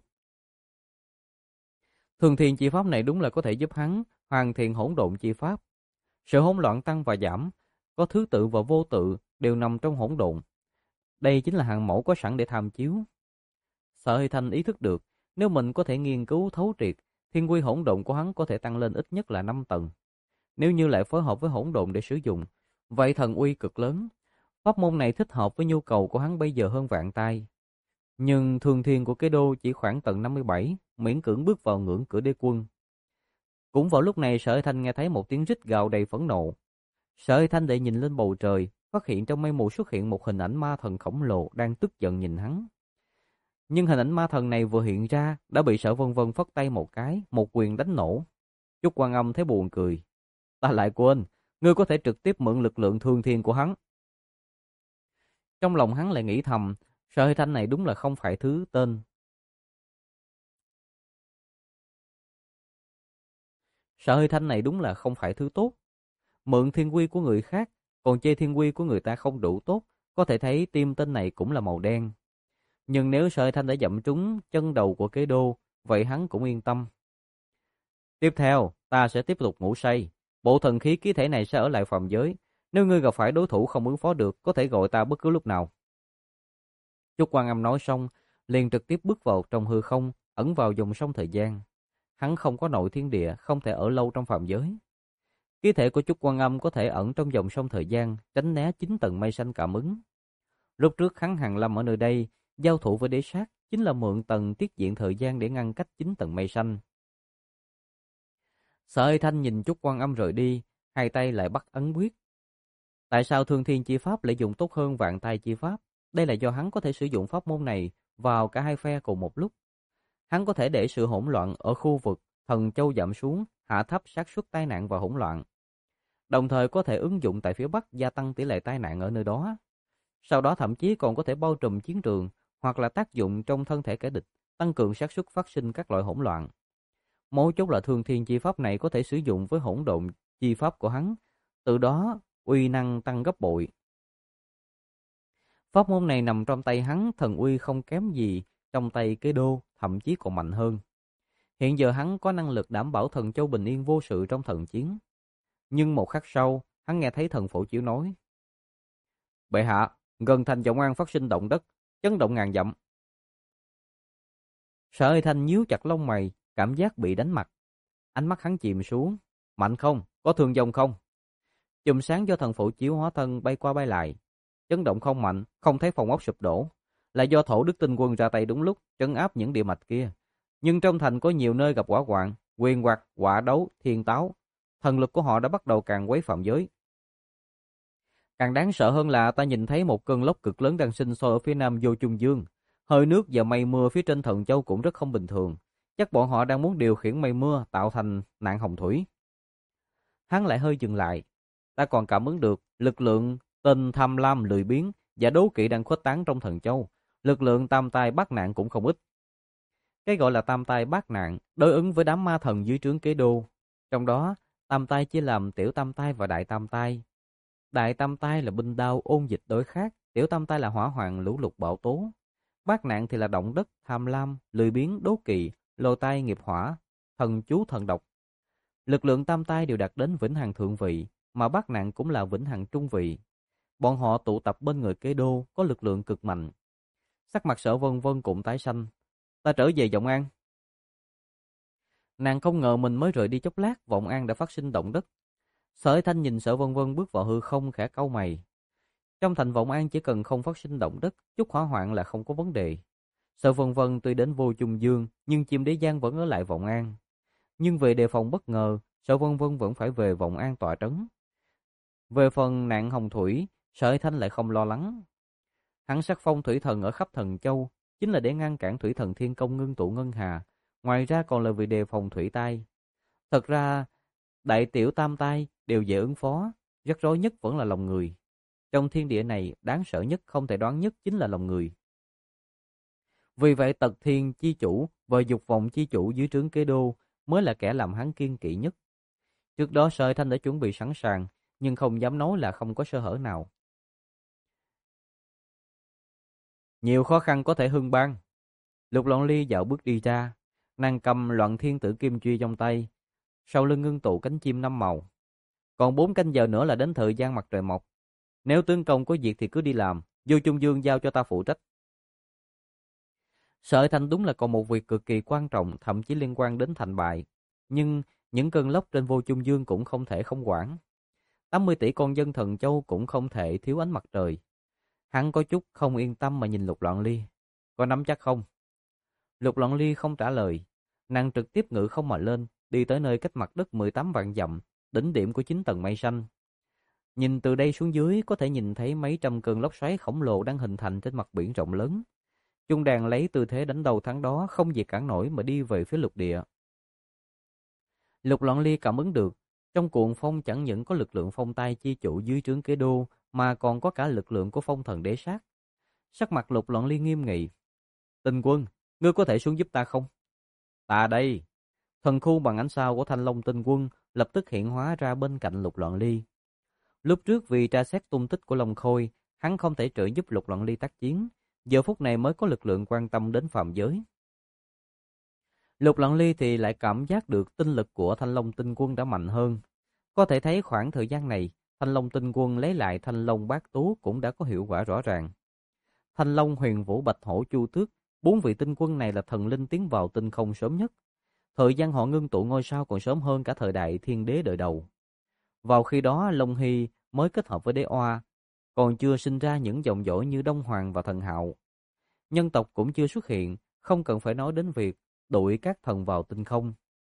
Thương Thiên chi pháp này đúng là có thể giúp hắn hoàn thiện hỗn độn chi pháp. Sự hỗn loạn tăng và giảm, có thứ tự và vô tự đều nằm trong hỗn độn. Đây chính là hàng mẫu có sẵn để tham chiếu. Sở Hy Thanh ý thức được, nếu mình có thể nghiên cứu thấu triệt, thiên quy hỗn độn của hắn có thể tăng lên ít nhất là 5 tầng. Nếu như lại phối hợp với hỗn độn để sử dụng, vậy thần uy cực lớn. Pháp môn này thích hợp với nhu cầu của hắn bây giờ hơn vạn tai. Nhưng Thương Thiên của Kế Đô chỉ khoảng tầng 57, miễn cưỡng bước vào ngưỡng cửa đế quân. Cũng vào lúc này Sở Hy Thanh nghe thấy một tiếng rít gào đầy phẫn nộ. Sở Hy Thanh để nhìn lên bầu trời, phát hiện trong mây mù xuất hiện một hình ảnh ma thần khổng lồ đang tức giận nhìn hắn. Nhưng hình ảnh ma thần này vừa hiện ra đã bị Sở Vân Vân phất tay một cái, một quyền đánh nổ. Chúc Quan Âm thấy buồn cười. Ta lại quên, ngươi có thể trực tiếp mượn lực lượng Thương Thiên của hắn. Trong lòng hắn lại nghĩ thầm, Sở Hy Thanh này đúng là không phải thứ tên. Sở Hy Thanh này đúng là không phải thứ tốt. Mượn thiên quy của người khác, còn chê thiên quy của người ta không đủ tốt, có thể thấy tim tên này cũng là màu đen. Nhưng nếu Sở Hy Thanh đã dậm trúng chân đầu của Kế Đô, vậy hắn cũng yên tâm. Tiếp theo, ta sẽ tiếp tục ngủ say. Bộ thần khí ký thể này sẽ ở lại phàm giới. Nếu ngươi gặp phải đối thủ không ứng phó được, có thể gọi ta bất cứ lúc nào. Chúc Quan Âm nói xong, liền trực tiếp bước vào trong hư không, ẩn vào dòng sông thời gian. Hắn không có nội thiên địa, không thể ở lâu trong phàm giới. Ký thể của Chúc Quan Âm có thể ẩn trong dòng sông thời gian, tránh né 9 tầng mây xanh cảm ứng. Lúc trước hắn hàng lâm ở nơi đây, giao thủ với Đế Sát, chính là mượn tầng tiết diện thời gian để ngăn cách 9 tầng mây xanh. Sở Ê Thanh nhìn Chúc Quan Âm rời đi, hai tay lại bắt ấn quyết. Tại sao Thương Thiên Chi Pháp lại dùng tốt hơn Vạn Tai Chi Pháp? Đây là do hắn có thể sử dụng pháp môn này vào cả hai phe cùng một lúc. Hắn có thể để sự hỗn loạn ở khu vực Thần Châu giảm xuống, hạ thấp xác suất tai nạn và hỗn loạn. Đồng thời có thể ứng dụng tại phía Bắc gia tăng tỷ lệ tai nạn ở nơi đó. Sau đó thậm chí còn có thể bao trùm chiến trường hoặc là tác dụng trong thân thể kẻ địch, tăng cường xác suất phát sinh các loại hỗn loạn. Mấu chốt là Thương Thiên Chi Pháp này có thể sử dụng với hỗn độn chi pháp của hắn, từ đó uy năng tăng gấp bội. Pháp môn này nằm trong tay hắn, thần uy không kém gì trong tay Kế Đô, thậm chí còn mạnh hơn. Hiện giờ hắn có năng lực đảm bảo Thần Châu bình yên vô sự trong thần chiến. Nhưng một khắc sau, hắn nghe thấy thần Phổ Chiếu nói: "Bệ hạ, gần thành Vọng An phát sinh động đất, chấn động ngàn dặm." Sở Ê Thanh nhíu chặt lông mày, cảm giác bị đánh mặt. Ánh mắt hắn chìm xuống. "Mạnh không? Có thương vong không?" Chùm sáng do thần Phổ Chiếu hóa thân bay qua bay lại. Chấn động không mạnh, không thấy phòng ốc sụp đổ, là do Thổ Đức Tinh Quân ra tay đúng lúc trấn áp những địa mạch kia. Nhưng trong thành có nhiều nơi gặp hỏa hoạn, quyền hoặc, hỏa đấu, thiên táo, thần lực của họ đã bắt đầu càn quấy phạm giới. Càng đáng sợ hơn là ta nhìn thấy một cơn lốc cực lớn đang sinh sôi ở phía nam Vô Trung Dương. Hơi nước và mây mưa phía trên Thần Châu cũng rất không bình thường. Chắc bọn họ đang muốn điều khiển mây mưa tạo thành nạn hồng thủy. Hắn lại hơi dừng lại. Ta còn cảm ứng được lực lượng tên tham lam lười biếng và đố kỵ đang khuếch tán trong Thần Châu. Lực lượng tam tai bát nạn cũng không ít. Cái gọi là tam tai bát nạn đối ứng với đám ma thần dưới trướng Kế Đô. Trong đó, tam tai chia làm tiểu tam tai và đại tam tai. Đại tam tai là binh đao ôn dịch đối khác, tiểu tam tai là hỏa hoạn lũ lụt bão tố. Bát nạn thì là động đất, tham lam, lười biếng, đố kỵ, lồ tai nghiệp hỏa, thần chú thần độc. Lực lượng tam tai đều đạt đến vĩnh hằng thượng vị, mà bát nạn cũng là vĩnh hằng trung vị. Bọn họ tụ tập bên người Kế Đô có lực lượng cực mạnh. Sắc mặt Sở Vân Vân cũng tái xanh. Ta trở về Vọng An. Nàng không ngờ mình mới rời đi chốc lát, Vọng An đã phát sinh động đất. Sở Ê Thanh nhìn Sở Vân Vân bước vào hư không khẽ cau mày. Trong thành Vọng An chỉ cần không phát sinh động đất, chút hỏa hoạn là không có vấn đề. Sở Vân Vân tuy đến Vô Trung Dương, nhưng chim đế giang vẫn ở lại Vọng An. Nhưng về đề phòng bất ngờ, Sở Vân Vân vẫn phải về Vọng An tọa trấn. Về phần nạn hồng thủy, Sở Ê Thanh lại không lo lắng. Hắn sắc phong thủy thần ở khắp Thần Châu, chính là để ngăn cản thủy thần Thiên Công ngưng tụ ngân hà, ngoài ra còn là vì đề phòng thủy tai. Thật ra, đại tiểu tam tai đều dễ ứng phó, rắc rối nhất vẫn là lòng người. Trong thiên địa này, đáng sợ nhất, không thể đoán nhất chính là lòng người. Vì vậy Tật Thiên chi chủ và Dục Vọng chi chủ dưới trướng Kế Đô mới là kẻ làm hắn kiên kỵ nhất. Trước đó Sở Ê Thanh đã chuẩn bị sẵn sàng, nhưng không dám nói là không có sơ hở nào. Nhiều khó khăn có thể hưng bang. Lục Loạn Ly dạo bước đi ra, nàng cầm Loạn Thiên Tử Kim Truy trong tay, sau lưng ngưng tụ cánh chim 5 màu. Còn 4 canh giờ nữa là đến thời gian mặt trời mọc. Nếu tướng công có việc thì cứ đi làm, Vô Trung Dương giao cho ta phụ trách. Sở Ê Thanh đúng là còn một việc cực kỳ quan trọng, thậm chí liên quan đến thành bại. Nhưng những cơn lốc trên Vô Trung Dương cũng không thể không quản. 80 tỷ con dân Thần Châu cũng không thể thiếu ánh mặt trời. Hắn có chút không yên tâm mà nhìn Lục Loạn Ly. Có nắm chắc không? Lục Loạn Ly không trả lời. Nàng trực tiếp ngự không mà lên, đi tới nơi cách mặt đất 18 vạn dặm, đỉnh điểm của 9 tầng mây xanh. Nhìn từ đây xuống dưới có thể nhìn thấy mấy trăm cơn lốc xoáy khổng lồ đang hình thành trên mặt biển rộng lớn. Trung đàn lấy tư thế đánh đầu thắng đó, không gì cản nổi mà đi về phía lục địa. Lục Loạn Ly cảm ứng được, trong cuồng phong chẳng những có lực lượng phong tai chi chủ dưới trướng Kế Đô, mà còn có cả lực lượng của phong thần đế sát. Sắc mặt Lục Loạn Ly nghiêm nghị. Tinh Quân, ngươi có thể xuống giúp ta không? Ta đây. Thần khu bằng ánh sao của Thanh Long Tinh Quân lập tức hiện hóa ra bên cạnh Lục Loạn Ly. Lúc trước vì tra xét tung tích của Long Khôi, hắn không thể trợ giúp Lục Loạn Ly tác chiến, giờ phút này mới có lực lượng quan tâm đến phạm giới. Lục Loạn Ly thì lại cảm giác được tinh lực của Thanh Long Tinh Quân đã mạnh hơn. Có thể thấy khoảng thời gian này, Thanh Long Tinh Quân lấy lại Thanh Long Bát Tú cũng đã có hiệu quả rõ ràng. Thanh Long, Huyền Vũ, Bạch Hổ, Chu Tước, 4 vị tinh quân này là thần linh tiến vào tinh không sớm nhất. Thời gian họ ngưng tụ ngôi sao còn sớm hơn cả thời đại Thiên Đế đời đầu. Vào khi đó, Long Hy mới kết hợp với Đế Oa, còn chưa sinh ra những dòng dõi như Đông Hoàng và Thần Hạo. nhân tộc cũng chưa xuất hiện, không cần phải nói đến việc đuổi các thần vào tinh không.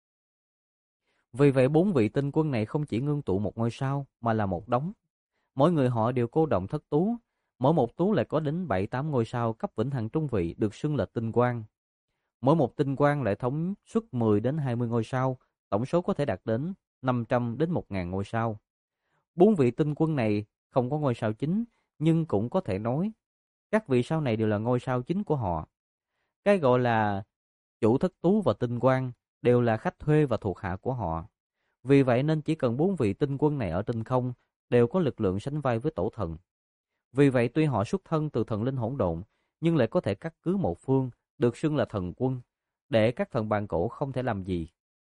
Vì vậy 4 vị tinh quân này không chỉ ngưng tụ một ngôi sao mà là một đống. Mỗi người họ đều cô đọng thất tú, mỗi một tú lại có đến 7-8 ngôi sao cấp vĩnh hằng trung vị được xưng là tinh quang. Mỗi một tinh quang lại thống suất 10 đến 20 ngôi sao, tổng số có thể đạt đến 500 đến 1.000 ngôi sao. 4 vị tinh quân này không có ngôi sao chính, nhưng cũng có thể nói các vị sao này đều là ngôi sao chính của họ. Cái gọi là chủ thất tú và tinh quang đều là khách thuê và thuộc hạ của họ. Vì vậy nên chỉ cần 4 vị tinh quân này ở tinh không đều có lực lượng sánh vai với tổ thần. Vì vậy tuy họ xuất thân từ thần linh hỗn độn, nhưng lại có thể cắt cứ một phương, được xưng là thần quân, để các thần bàn cổ không thể làm gì.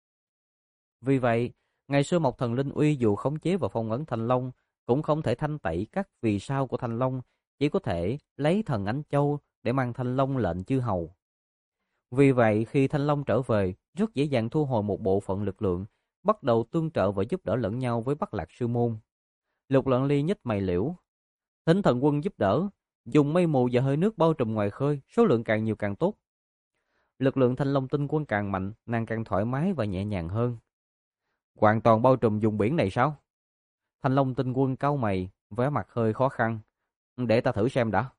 Vì vậy, ngày xưa một thần linh uy dù khống chế và phong ấn Thanh Long, cũng không thể thanh tẩy các vì sao của Thanh Long, chỉ có thể lấy thần Ánh Châu để mang Thanh Long lệnh chư hầu. Vì vậy, khi Thanh Long trở về, rất dễ dàng thu hồi một bộ phận lực lượng, bắt đầu tương trợ và giúp đỡ lẫn nhau với Bắc Lạc Sư Môn. Lục Lận Ly nhếch mày liễu, thỉnh thần quân giúp đỡ, dùng mây mù và hơi nước bao trùm ngoài khơi, số lượng càng nhiều càng tốt. Lực lượng Thanh Long tinh quân càng mạnh, nàng càng thoải mái và nhẹ nhàng hơn. Hoàn toàn bao trùm vùng biển này sao? Thanh Long tinh quân cau mày, vẻ mặt hơi khó khăn. Để ta thử xem đã.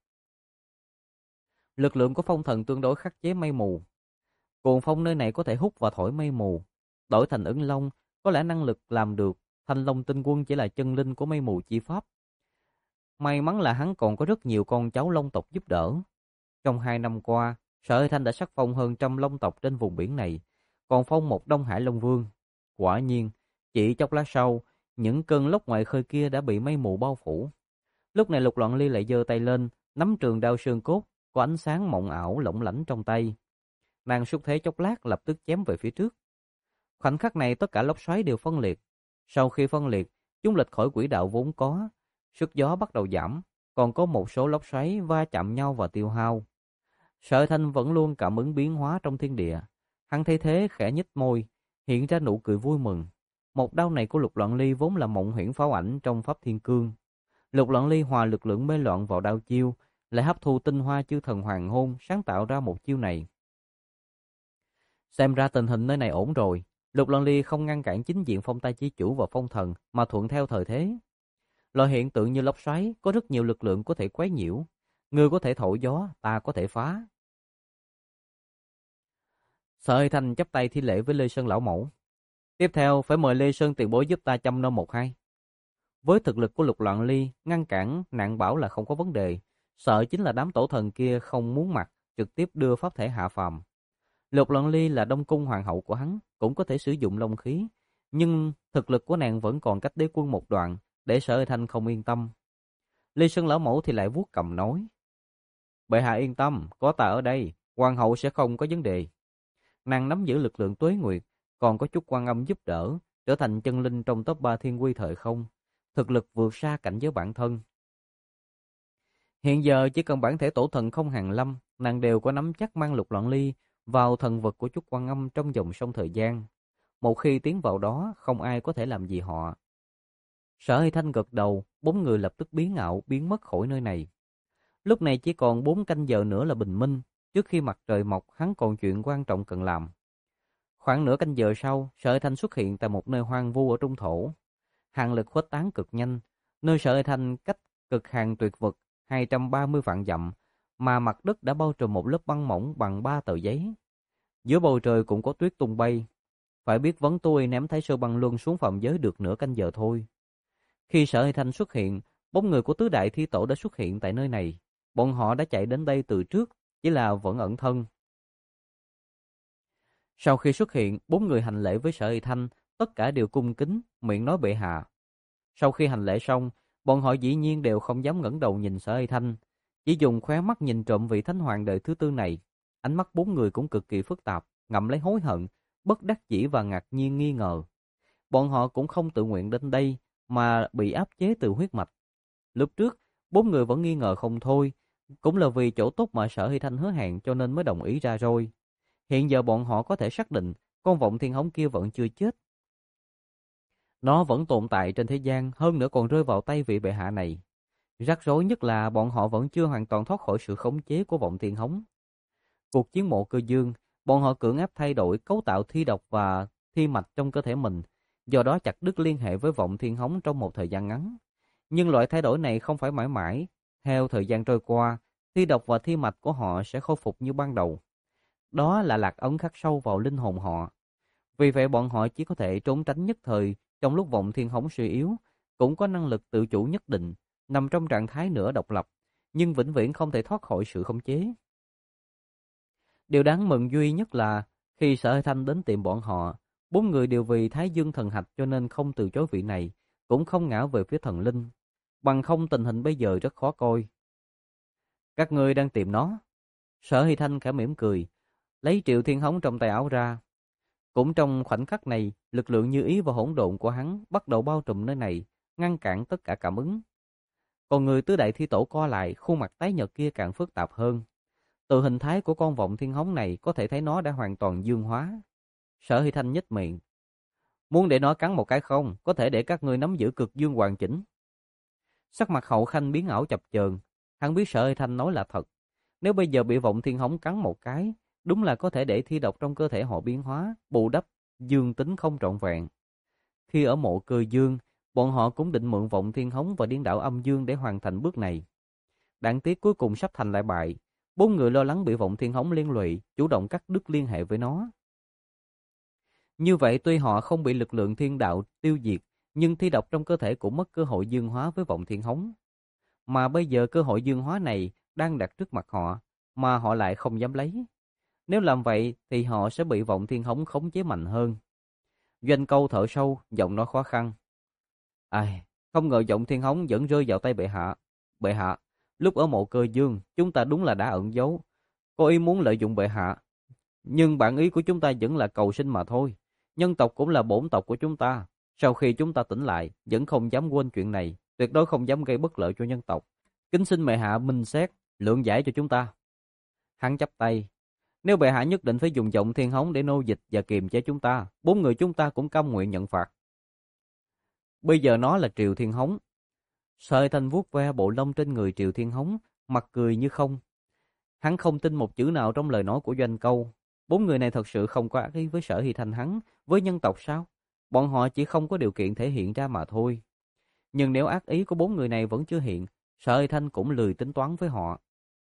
Lực lượng của phong thần tương đối khắc chế mây mù. Cuồng phong nơi này có thể hút và thổi mây mù. Đổi thành ưng long, có lẽ năng lực làm được. Thanh Long tinh quân chỉ là chân linh của mây mù chi pháp. May mắn là hắn còn có rất nhiều con cháu long tộc giúp đỡ. Trong 2 năm qua, Sở Hơi Thanh đã sắc phong hơn 100 long tộc trên vùng biển này, còn phong một Đông Hải Long Vương. Quả nhiên, chỉ chốc lát sau, những cơn lốc ngoài khơi kia đã bị mây mù bao phủ. Lúc này Lục Loạn Ly lại giơ tay lên, nắm trường đao sơn cốt, có ánh sáng mộng ảo lộng lẫnh trong tay. Nàng xúc thế chốc lát lập tức chém về phía trước. Khoảnh khắc này tất cả lốc xoáy đều phân liệt. Sau khi phân liệt, chúng lệch khỏi quỹ đạo vốn có, sức gió bắt đầu giảm, còn có một số lốc xoáy va chạm nhau và tiêu hao. Sở Thanh vẫn luôn cảm ứng biến hóa trong thiên địa. Hắn thấy thế khẽ nhếch môi, hiện ra nụ cười vui mừng. Một đao này của Lục Loạn Ly vốn là mộng huyễn pháo ảnh trong Pháp Thiên Cương. Lục Loạn Ly hòa lực lượng mê loạn vào đao chiêu, lại hấp thu tinh hoa chư thần hoàng hôn sáng tạo ra một chiêu này. Xem ra tình hình nơi này ổn rồi. Lục Loạn Ly không ngăn cản chính diện phong tay chi chủ và phong thần, mà thuận theo thời thế. Loại hiện tượng như lốc xoáy có rất nhiều lực lượng có thể quấy nhiễu. Ngươi có thể thổi gió, ta có thể phá. Sở Hơi Thanh chắp tay thi lễ với Lê Sơn lão mẫu. Tiếp theo phải mời Lê Sơn tiền bối giúp ta chăm nom một hai. Với thực lực của Lục Loạn Ly, ngăn cản nạn bảo là không có vấn đề. Sợ chính là đám tổ thần kia không muốn mặt, trực tiếp đưa pháp thể hạ phàm. Lục Loạn Ly là Đông Cung hoàng hậu của hắn, cũng có thể sử dụng long khí. Nhưng thực lực của nàng vẫn còn cách đế quân một đoạn, để Sở Hơi Thanh không yên tâm. Lê Sơn lão mẫu thì lại vuốt cầm nói. Bệ hạ yên tâm, có ta ở đây, hoàng hậu sẽ không có vấn đề. Nàng nắm giữ lực lượng tuế nguyệt, còn có chút quan âm giúp đỡ, trở thành chân linh trong top 3 thiên quy thời không. Thực lực vượt xa cảnh giới bản thân. Hiện giờ chỉ cần bản thể tổ thần không hàng lâm, nàng đều có nắm chắc mang Lục Loạn Ly vào thần vực của chút quan âm trong dòng sông thời gian. Một khi tiến vào đó, không ai có thể làm gì họ. Sở Hơi Thanh gật đầu, 4 người lập tức biến ảo, biến mất khỏi nơi này. Lúc này chỉ còn 4 canh giờ nữa là bình minh, trước khi mặt trời mọc hắn còn chuyện quan trọng cần làm. Khoảng nửa canh giờ sau, Sở Hơi Thanh xuất hiện tại một nơi hoang vu ở trung thổ. Hàng lực khuếch tán cực nhanh, nơi Sở Hơi Thanh cách cực hàng tuyệt vực 230 vạn dặm, mà mặt đất đã bao trùm một lớp băng mỏng bằng 3 tờ giấy. Giữa bầu trời cũng có tuyết tung bay. Phải biết vấn tôi ném Thái Sơ Băng Luân xuống phạm giới được nửa canh giờ thôi. Khi Sở Hơi Thanh xuất hiện, 4 người của tứ đại thi tổ đã xuất hiện tại nơi này. Bọn họ đã chạy đến đây từ trước, chỉ là vẫn ẩn thân. Sau khi xuất hiện, 4 người hành lễ với Sở Hơi Thanh, tất cả đều cung kính, miệng nói bệ hạ. Sau khi hành lễ xong, bọn họ dĩ nhiên đều không dám ngẩng đầu nhìn Sở Hơi Thanh, chỉ dùng khóe mắt nhìn trộm vị thánh hoàng đời thứ tư này. Ánh mắt 4 người cũng cực kỳ phức tạp, ngậm lấy hối hận, bất đắc dĩ và ngạc nhiên nghi ngờ. Bọn họ cũng không tự nguyện đến đây, mà bị áp chế từ huyết mạch. Lúc trước, 4 người vẫn nghi ngờ không thôi, cũng là vì chỗ tốt mà Sở Hơi Thanh hứa hẹn cho nên mới đồng ý ra rồi. Hiện giờ bọn họ có thể xác định con vọng thiên hống kia vẫn chưa chết. Nó vẫn tồn tại trên thế gian, hơn nữa còn rơi vào tay vị bệ hạ này. Rắc rối nhất là bọn họ vẫn chưa hoàn toàn thoát khỏi sự khống chế của vọng thiên hống. Cuộc chiến mộ cơ dương, bọn họ cưỡng ép thay đổi cấu tạo thi độc và thi mạch trong cơ thể mình, do đó chặt đứt liên hệ với vọng thiên hống trong một thời gian ngắn. Nhưng loại thay đổi này không phải mãi mãi. Theo thời gian trôi qua, thi độc và thi mạch của họ sẽ khôi phục như ban đầu. Đó là lạc ấn khắc sâu vào linh hồn họ. Vì vậy bọn họ chỉ có thể trốn tránh nhất thời trong lúc vọng thiên hống suy yếu, cũng có năng lực tự chủ nhất định, nằm trong trạng thái nửa độc lập, nhưng vĩnh viễn không thể thoát khỏi sự khống chế. Điều đáng mừng duy nhất là khi Sở Hơi Thanh đến tìm bọn họ, bốn người đều vì Thái Dương thần hạch cho nên không từ chối vị này, cũng không ngã về phía thần linh. Bằng không tình hình bây giờ rất khó coi. Các ngươi đang tìm nó. Sở Hy Thanh khẽ mỉm cười, lấy Triệu Thiên Hống trong tay áo ra. Cũng trong khoảnh khắc này, lực lượng như ý và hỗn độn của hắn bắt đầu bao trùm nơi này, ngăn cản tất cả cảm ứng. Còn người tứ đại thi tổ co lại, khuôn mặt tái nhợt kia càng phức tạp hơn. Từ hình thái của con vọng thiên hống này có thể thấy nó đã hoàn toàn dương hóa. Sở Hy Thanh nhếch miệng. Muốn để nó cắn một cái không, có thể để các ngươi nắm giữ cực dương hoàn chỉnh. Sắc mặt Hậu Khanh biến ảo chập chờn, hắn biết Sở Hy Thanh nói là thật. Nếu bây giờ bị vọng thiên hống cắn một cái, đúng là có thể để thi độc trong cơ thể họ biến hóa, bù đắp dương tính không trọn vẹn. Khi ở mộ Cơ Dương, bọn họ cũng định mượn vọng thiên hống và điên đảo âm dương để hoàn thành bước này. Đáng tiếc cuối cùng sắp thành lại bại. Bốn người lo lắng bị vọng thiên hống liên lụy, chủ động cắt đứt liên hệ với nó. Như vậy tuy họ không bị lực lượng thiên đạo tiêu diệt, nhưng thi độc trong cơ thể cũng mất cơ hội dương hóa với vọng thiên hống. Mà bây giờ cơ hội dương hóa này đang đặt trước mặt họ, mà họ lại không dám lấy. Nếu làm vậy thì họ sẽ bị vọng thiên hống khống chế mạnh hơn. Doanh Câu thở sâu, giọng nói khó khăn. Ai, không ngờ vọng thiên hống vẫn rơi vào tay bệ hạ. Bệ hạ, lúc ở mộ Cơ Dương, chúng ta đúng là đã ẩn giấu. Có ý muốn lợi dụng bệ hạ. Nhưng bản ý của chúng ta vẫn là cầu sinh mà thôi. Nhân tộc cũng là bổn tộc của chúng ta. Sau khi chúng ta tỉnh lại, vẫn không dám quên chuyện này. Tuyệt đối không dám gây bất lợi cho nhân tộc. Kính xin bệ hạ minh xét, lượng giải cho chúng ta. Hắn chắp tay. Nếu bệ hạ nhất định phải dùng vọng thiên hống để nô dịch và kiềm chế chúng ta, bốn người chúng ta cũng cam nguyện nhận phạt. Bây giờ nó là Triều Thiên Hống. Sợi Thanh vuốt ve bộ lông trên người Triều Thiên Hống, mặt cười như không. Hắn không tin một chữ nào trong lời nói của Doanh Câu. Bốn người này thật sự không có ác ý với Sở Hy Thanh hắn, với nhân tộc sao? Bọn họ chỉ không có điều kiện thể hiện ra mà thôi. Nhưng nếu ác ý của bốn người này vẫn chưa hiện, Sở Hy Thanh cũng lười tính toán với họ.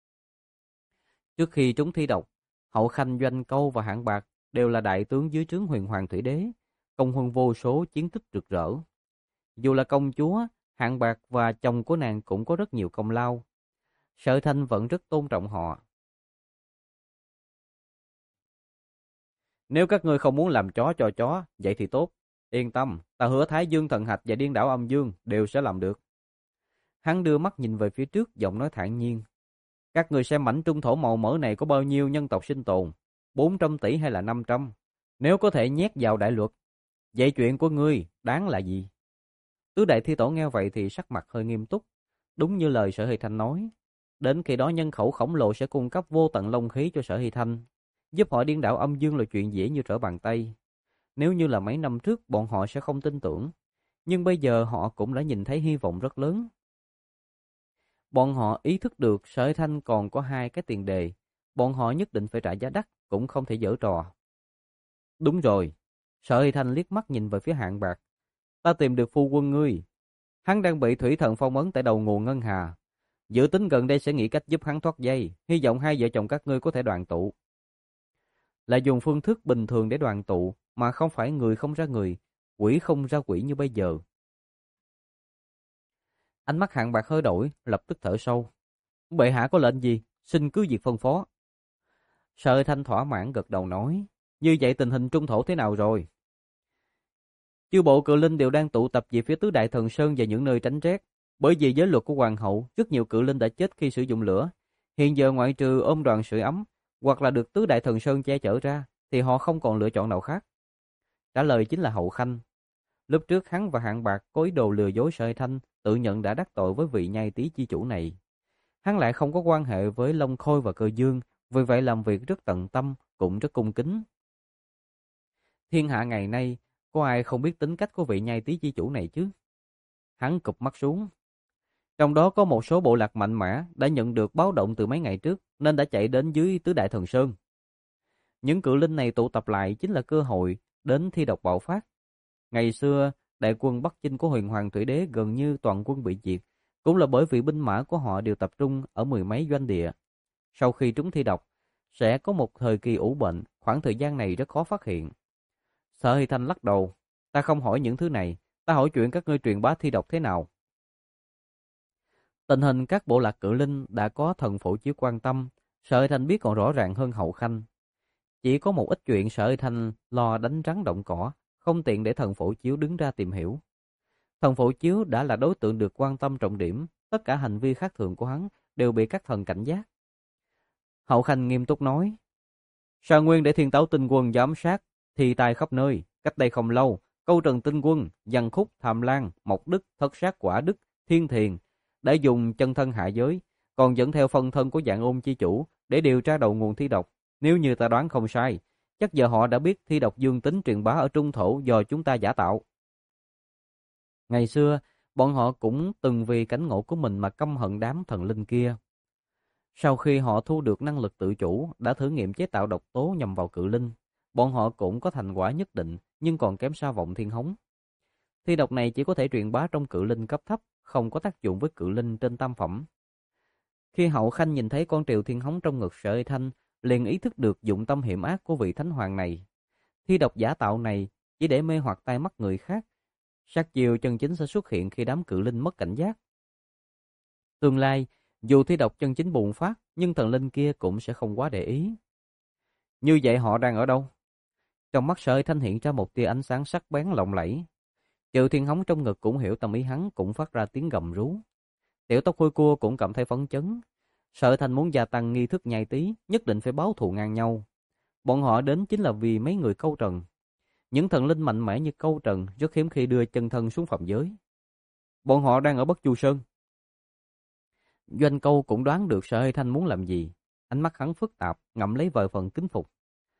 Trước khi trúng thi độc, Hậu Khanh, Doanh Câu và Hạng Bạc đều là đại tướng dưới trướng Huyền Hoàng Thủy Đế, công huân vô số, chiến tích rực rỡ. Dù là công chúa, Hạng Bạc và chồng của nàng cũng có rất nhiều công lao. Sở Thanh vẫn rất tôn trọng họ. Nếu các ngươi không muốn làm chó cho chó, vậy thì tốt. Yên tâm, ta hứa Thái Dương Thần Hạch và Điên Đảo Âm Dương đều sẽ làm được. Hắn đưa mắt nhìn về phía trước, giọng nói thản nhiên. Các người xem mảnh trung thổ màu mỡ này có bao nhiêu nhân tộc sinh tồn? 400 tỷ hay là 500? Nếu có thể nhét vào đại luật, vậy chuyện của ngươi đáng là gì? Tứ đại thi tổ nghe vậy thì sắc mặt hơi nghiêm túc. Đúng như lời Sở Hy Thanh nói. Đến khi đó nhân khẩu khổng lồ sẽ cung cấp vô tận long khí cho Sở Hy Thanh. Giúp họ điên đảo âm dương là chuyện dễ như trở bàn tay. Nếu như là mấy năm trước bọn họ sẽ không tin tưởng. Nhưng bây giờ họ cũng đã nhìn thấy hy vọng rất lớn. Bọn họ ý thức được Sở Hy Thanh còn có hai cái tiền đề. Bọn họ nhất định phải trả giá đắt, cũng không thể giở trò. Đúng rồi. Sở Hy Thanh liếc mắt nhìn về phía Hạng Bạc. Ta tìm được phu quân ngươi. Hắn đang bị thủy thần phong ấn tại đầu nguồn ngân hà. Dự tính gần đây sẽ nghĩ cách giúp hắn thoát dây. Hy vọng hai vợ chồng các ngươi có thể đoàn tụ. Là dùng phương thức bình thường để đoàn tụ, mà không phải người không ra người, quỷ không ra quỷ như bây giờ. Ánh mắt Hạng Bạc hơi đổi, lập tức thở sâu. Bệ hạ có lệnh gì? Xin cứ việc phân phó. Sở Thanh thỏa mãn gật đầu nói. Như vậy tình hình trung thổ thế nào rồi? Chư bộ cự linh đều đang tụ tập về phía tứ đại thần sơn và những nơi tránh rét. Bởi vì giới luật của hoàng hậu, rất nhiều cự linh đã chết khi sử dụng lửa. Hiện giờ ngoại trừ ôm đoàn sưởi ấm, hoặc là được tứ đại thần sơn che chở ra, thì họ không còn lựa chọn nào khác. Trả lời chính là Hậu Khanh. Lúc trước hắn và Hạng Bạc có ý đồ lừa dối Sở Thanh, tự nhận đã đắc tội với vị nhai tí chi chủ này. Hắn lại không có quan hệ với Long Khôi và Cơ Dương, vì vậy làm việc rất tận tâm, cũng rất cung kính. Thiên hạ ngày nay, có ai không biết tính cách của vị nhai tí chi chủ này chứ? Hắn cụp mắt xuống. Trong đó có một số bộ lạc mạnh mẽ đã nhận được báo động từ mấy ngày trước nên đã chạy đến dưới Tứ Đại Thần Sơn. Những cự linh này tụ tập lại chính là cơ hội đến thi độc bạo phát. Ngày xưa, đại quân Bắc Chinh của Huyền Hoàng Thủy Đế gần như toàn quân bị diệt, cũng là bởi vì binh mã của họ đều tập trung ở mười mấy doanh địa. Sau khi trúng thi độc, sẽ có một thời kỳ ủ bệnh, khoảng thời gian này rất khó phát hiện. Sở Hy Thanh lắc đầu, ta không hỏi những thứ này, ta hỏi chuyện các ngươi truyền bá thi độc thế nào. Tình hình các bộ lạc cự linh đã có thần phổ chiếu quan tâm, Sở Hy Thanh biết còn rõ ràng hơn Hậu Khanh. Chỉ có một ít chuyện Sở Hy Thanh lo đánh rắn động cỏ, không tiện để thần phổ chiếu đứng ra tìm hiểu. Thần phổ chiếu đã là đối tượng được quan tâm trọng điểm, tất cả hành vi khác thường của hắn đều bị các thần cảnh giác. Hậu Khanh nghiêm túc nói, Sa Nguyên để Thiên Tấu tinh quân giám sát, thi tài khắp nơi, cách đây không lâu, Câu Trần tinh quân, Văn Khúc, Tham Lan, Mộc Đức, Thất Sát Quả Đức, Thiên Thiền đã dùng chân thân hạ giới, còn dẫn theo phân thân của Vạn Ôn chi chủ để điều tra đầu nguồn thi độc. Nếu như ta đoán không sai, chắc giờ họ đã biết thi độc dương tính truyền bá ở Trung Thổ do chúng ta giả tạo. Ngày xưa, bọn họ cũng từng vì cảnh ngộ của mình mà căm hận đám thần linh kia. Sau khi họ thu được năng lực tự chủ, đã thử nghiệm chế tạo độc tố nhằm vào cự linh, bọn họ cũng có thành quả nhất định, nhưng còn kém xa Vọng Thiên Hống. Thi độc này chỉ có thể truyền bá trong cự linh cấp thấp, không có tác dụng với cự linh trên tam phẩm. Khi Hậu Khanh nhìn thấy con Triều Thiên Hống trong ngực Sở Hy Thanh, liền ý thức được dụng tâm hiểm ác của vị thánh hoàng này. Thi độc giả tạo này chỉ để mê hoặc tai mắt người khác. Sát chiêu chân chính sẽ xuất hiện khi đám cự linh mất cảnh giác. Tương lai, dù thi độc chân chính bùng phát, nhưng thần linh kia cũng sẽ không quá để ý. Như vậy họ đang ở đâu? Trong mắt Sở Hy Thanh hiện ra một tia ánh sáng sắc bén lộng lẫy. Triệu Thiên Hống trong ngực cũng hiểu tâm ý hắn, cũng phát ra tiếng gầm rú. Tiểu Tóc Khôi Cua cũng cảm thấy phấn chấn. Sở Hy Thanh muốn gia tăng nghi thức nhai tí, nhất định phải báo thù ngang nhau. Bọn họ đến chính là vì mấy người Câu Trần. Những thần linh mạnh mẽ như Câu Trần rất hiếm khi đưa chân thân xuống phạm giới. Bọn họ đang ở Bất Chu Sơn. Doanh Câu cũng đoán được Sở Hy Thanh muốn làm gì. Ánh mắt hắn phức tạp, ngậm lấy vài phần kính phục.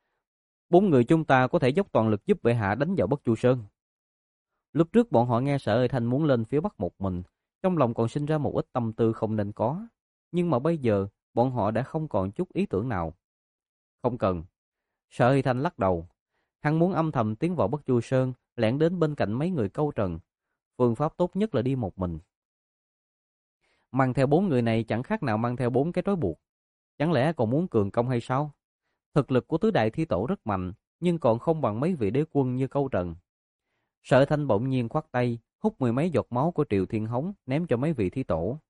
4 người chúng ta có thể dốc toàn lực giúp bệ hạ đánh vào Bất Chu Sơn. Lúc trước bọn họ nghe Sở Hy Thanh muốn lên phía Bắc một mình, trong lòng còn sinh ra một ít tâm tư không nên có. Nhưng mà bây giờ, bọn họ đã không còn chút ý tưởng nào. Không cần. Sở Hy Thanh lắc đầu. Hắn muốn âm thầm tiến vào Bất Chu Sơn, lẻn đến bên cạnh mấy người Câu Trần. Phương pháp tốt nhất là đi một mình. Mang theo 4 người này chẳng khác nào mang theo 4 cái trói buộc. Chẳng lẽ còn muốn cường công hay sao? Thực lực của tứ đại thi tổ rất mạnh, nhưng còn không bằng mấy vị đế quân như Câu Trần. Sở Thanh bỗng nhiên khoát tay, hút mười mấy giọt máu của Triệu Thiên Hống ném cho mấy vị thi tổ.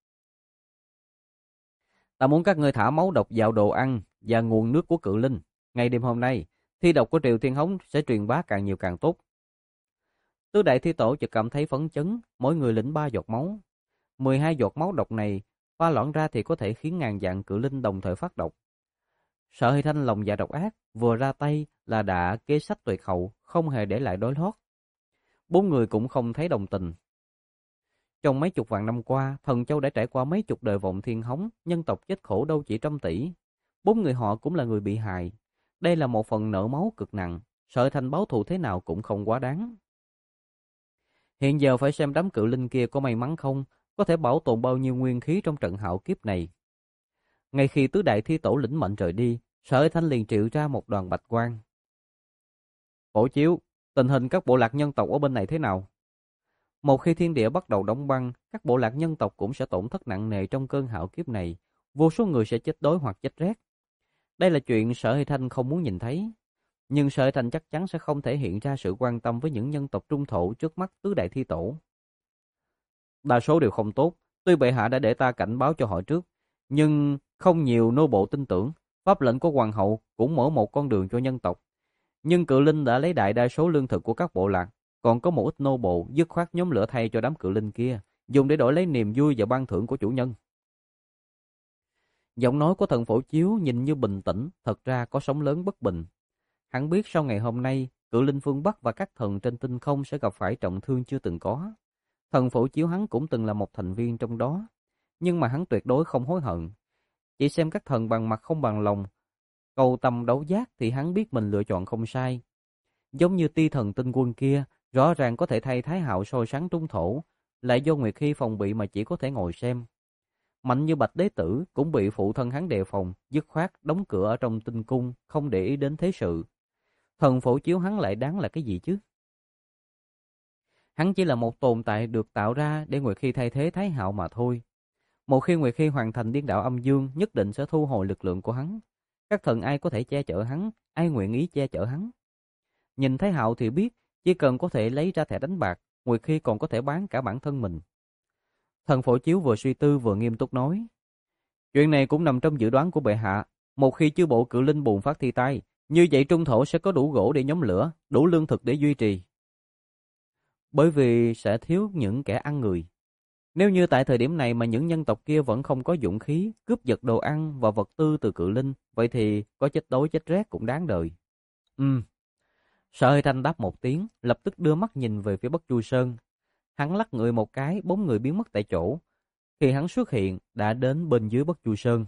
Ta muốn các ngươi thả máu độc vào đồ ăn và nguồn nước của cự linh. Ngày đêm hôm nay, thi độc của Triệu Thiên Hống sẽ truyền bá càng nhiều càng tốt. Tứ đại thi tổ chợt cảm thấy phấn chấn, mỗi người lĩnh 3 giọt máu. 12 giọt máu độc này pha loãng ra thì có thể khiến ngàn vạn cự linh đồng thời phát độc. Sở Hy Thanh lòng dạ độc ác, vừa ra tay là đã kế sách tuyệt hậu, không hề để lại đối thoát. 4 người cũng không thấy đồng tình. Trong mấy chục vạn năm qua, Thần Châu đã trải qua mấy chục đời Vọng Thiên Hống, nhân tộc chết khổ đâu chỉ trăm tỷ. 4 người họ cũng là người bị hại. Đây là một phần nợ máu cực nặng, Sở Hy Thanh báo thù thế nào cũng không quá đáng. Hiện giờ phải xem đám cự linh kia có may mắn không, có thể bảo tồn bao nhiêu nguyên khí trong trận hạo kiếp này. Ngay khi tứ đại thi tổ lĩnh mệnh rời đi, Sở Hy Thanh liền triệu ra một đoàn bạch quang. Phổ chiếu, tình hình các bộ lạc nhân tộc ở bên này thế nào? Một khi thiên địa bắt đầu đóng băng, các bộ lạc nhân tộc cũng sẽ tổn thất nặng nề trong cơn hạo kiếp này. Vô số người sẽ chết đói hoặc chết rét. Đây là chuyện Sở Hy Thanh không muốn nhìn thấy. Nhưng Sở Hy Thanh chắc chắn sẽ không thể hiện ra sự quan tâm với những nhân tộc trung thổ trước mắt tứ đại thi tổ. Đa số đều không tốt, tuy bệ hạ đã để ta cảnh báo cho họ trước, nhưng không nhiều nô bộ tin tưởng. Pháp lệnh của hoàng hậu cũng mở một con đường cho nhân tộc. Nhưng cự linh đã lấy đại đa số lương thực của các bộ lạc, còn có một ít nô bộ dứt khoát nhóm lửa thay cho đám cự linh kia, dùng để đổi lấy niềm vui và ban thưởng của chủ nhân. Giọng nói của thần Phổ Chiếu nhìn như bình tĩnh, thật ra có sóng lớn bất bình. Hắn biết sau ngày hôm nay, cự linh phương Bắc và các thần trên tinh không sẽ gặp phải trọng thương chưa từng có. Thần Phổ Chiếu hắn cũng từng là một thành viên trong đó, nhưng mà hắn tuyệt đối không hối hận. Chỉ xem các thần bằng mặt không bằng lòng, cầu tâm đấu giác thì hắn biết mình lựa chọn không sai. Giống như Ti thần tinh quân kia, rõ ràng có thể thay Thái Hạo soi sáng trung thổ, lại do Nguyệt Khi phòng bị mà chỉ có thể ngồi xem. Mạnh như Bạch Đế Tử cũng bị phụ thân hắn đề phòng, dứt khoát đóng cửa ở trong tinh cung, không để ý đến thế sự. Thần phổ chiếu hắn lại đáng là cái gì chứ? Hắn chỉ là một tồn tại được tạo ra để Nguyệt Khi thay thế Thái Hạo mà thôi. Một khi Nguyệt Khi hoàn thành điên đạo âm dương, nhất định sẽ thu hồi lực lượng của hắn. Các thần ai có thể che chở hắn, ai nguyện ý che chở hắn. Nhìn Thái Hạo thì biết, chỉ cần có thể lấy ra thẻ đánh bạc, Nguyệt Khi còn có thể bán cả bản thân mình. Thần phổ chiếu vừa suy tư vừa nghiêm túc nói. Chuyện này cũng nằm trong dự đoán của bệ hạ. Một khi chư bộ cự linh bùng phát thi tai, như vậy trung thổ sẽ có đủ gỗ để nhóm lửa, đủ lương thực để duy trì. Bởi vì sẽ thiếu những kẻ ăn người. Nếu như tại thời điểm này mà những nhân tộc kia vẫn không có dũng khí cướp giật đồ ăn và vật tư từ cự linh, vậy thì có chết đói chết rét cũng đáng đời. Sở Hơi Thanh đáp một tiếng, lập tức đưa mắt nhìn về phía Bất Chu Sơn. Hắn lắc người một cái, bóng người biến mất tại chỗ. Khi hắn xuất hiện, đã đến bên dưới Bất Chu Sơn.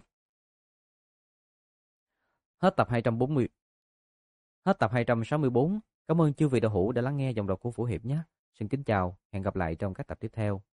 Hết tập 240. Hết tập 264. Cảm ơn chư vị đạo hữu đã lắng nghe dòng đọc của Phổ Hiệp nhé. Xin kính chào, hẹn gặp lại trong các tập tiếp theo.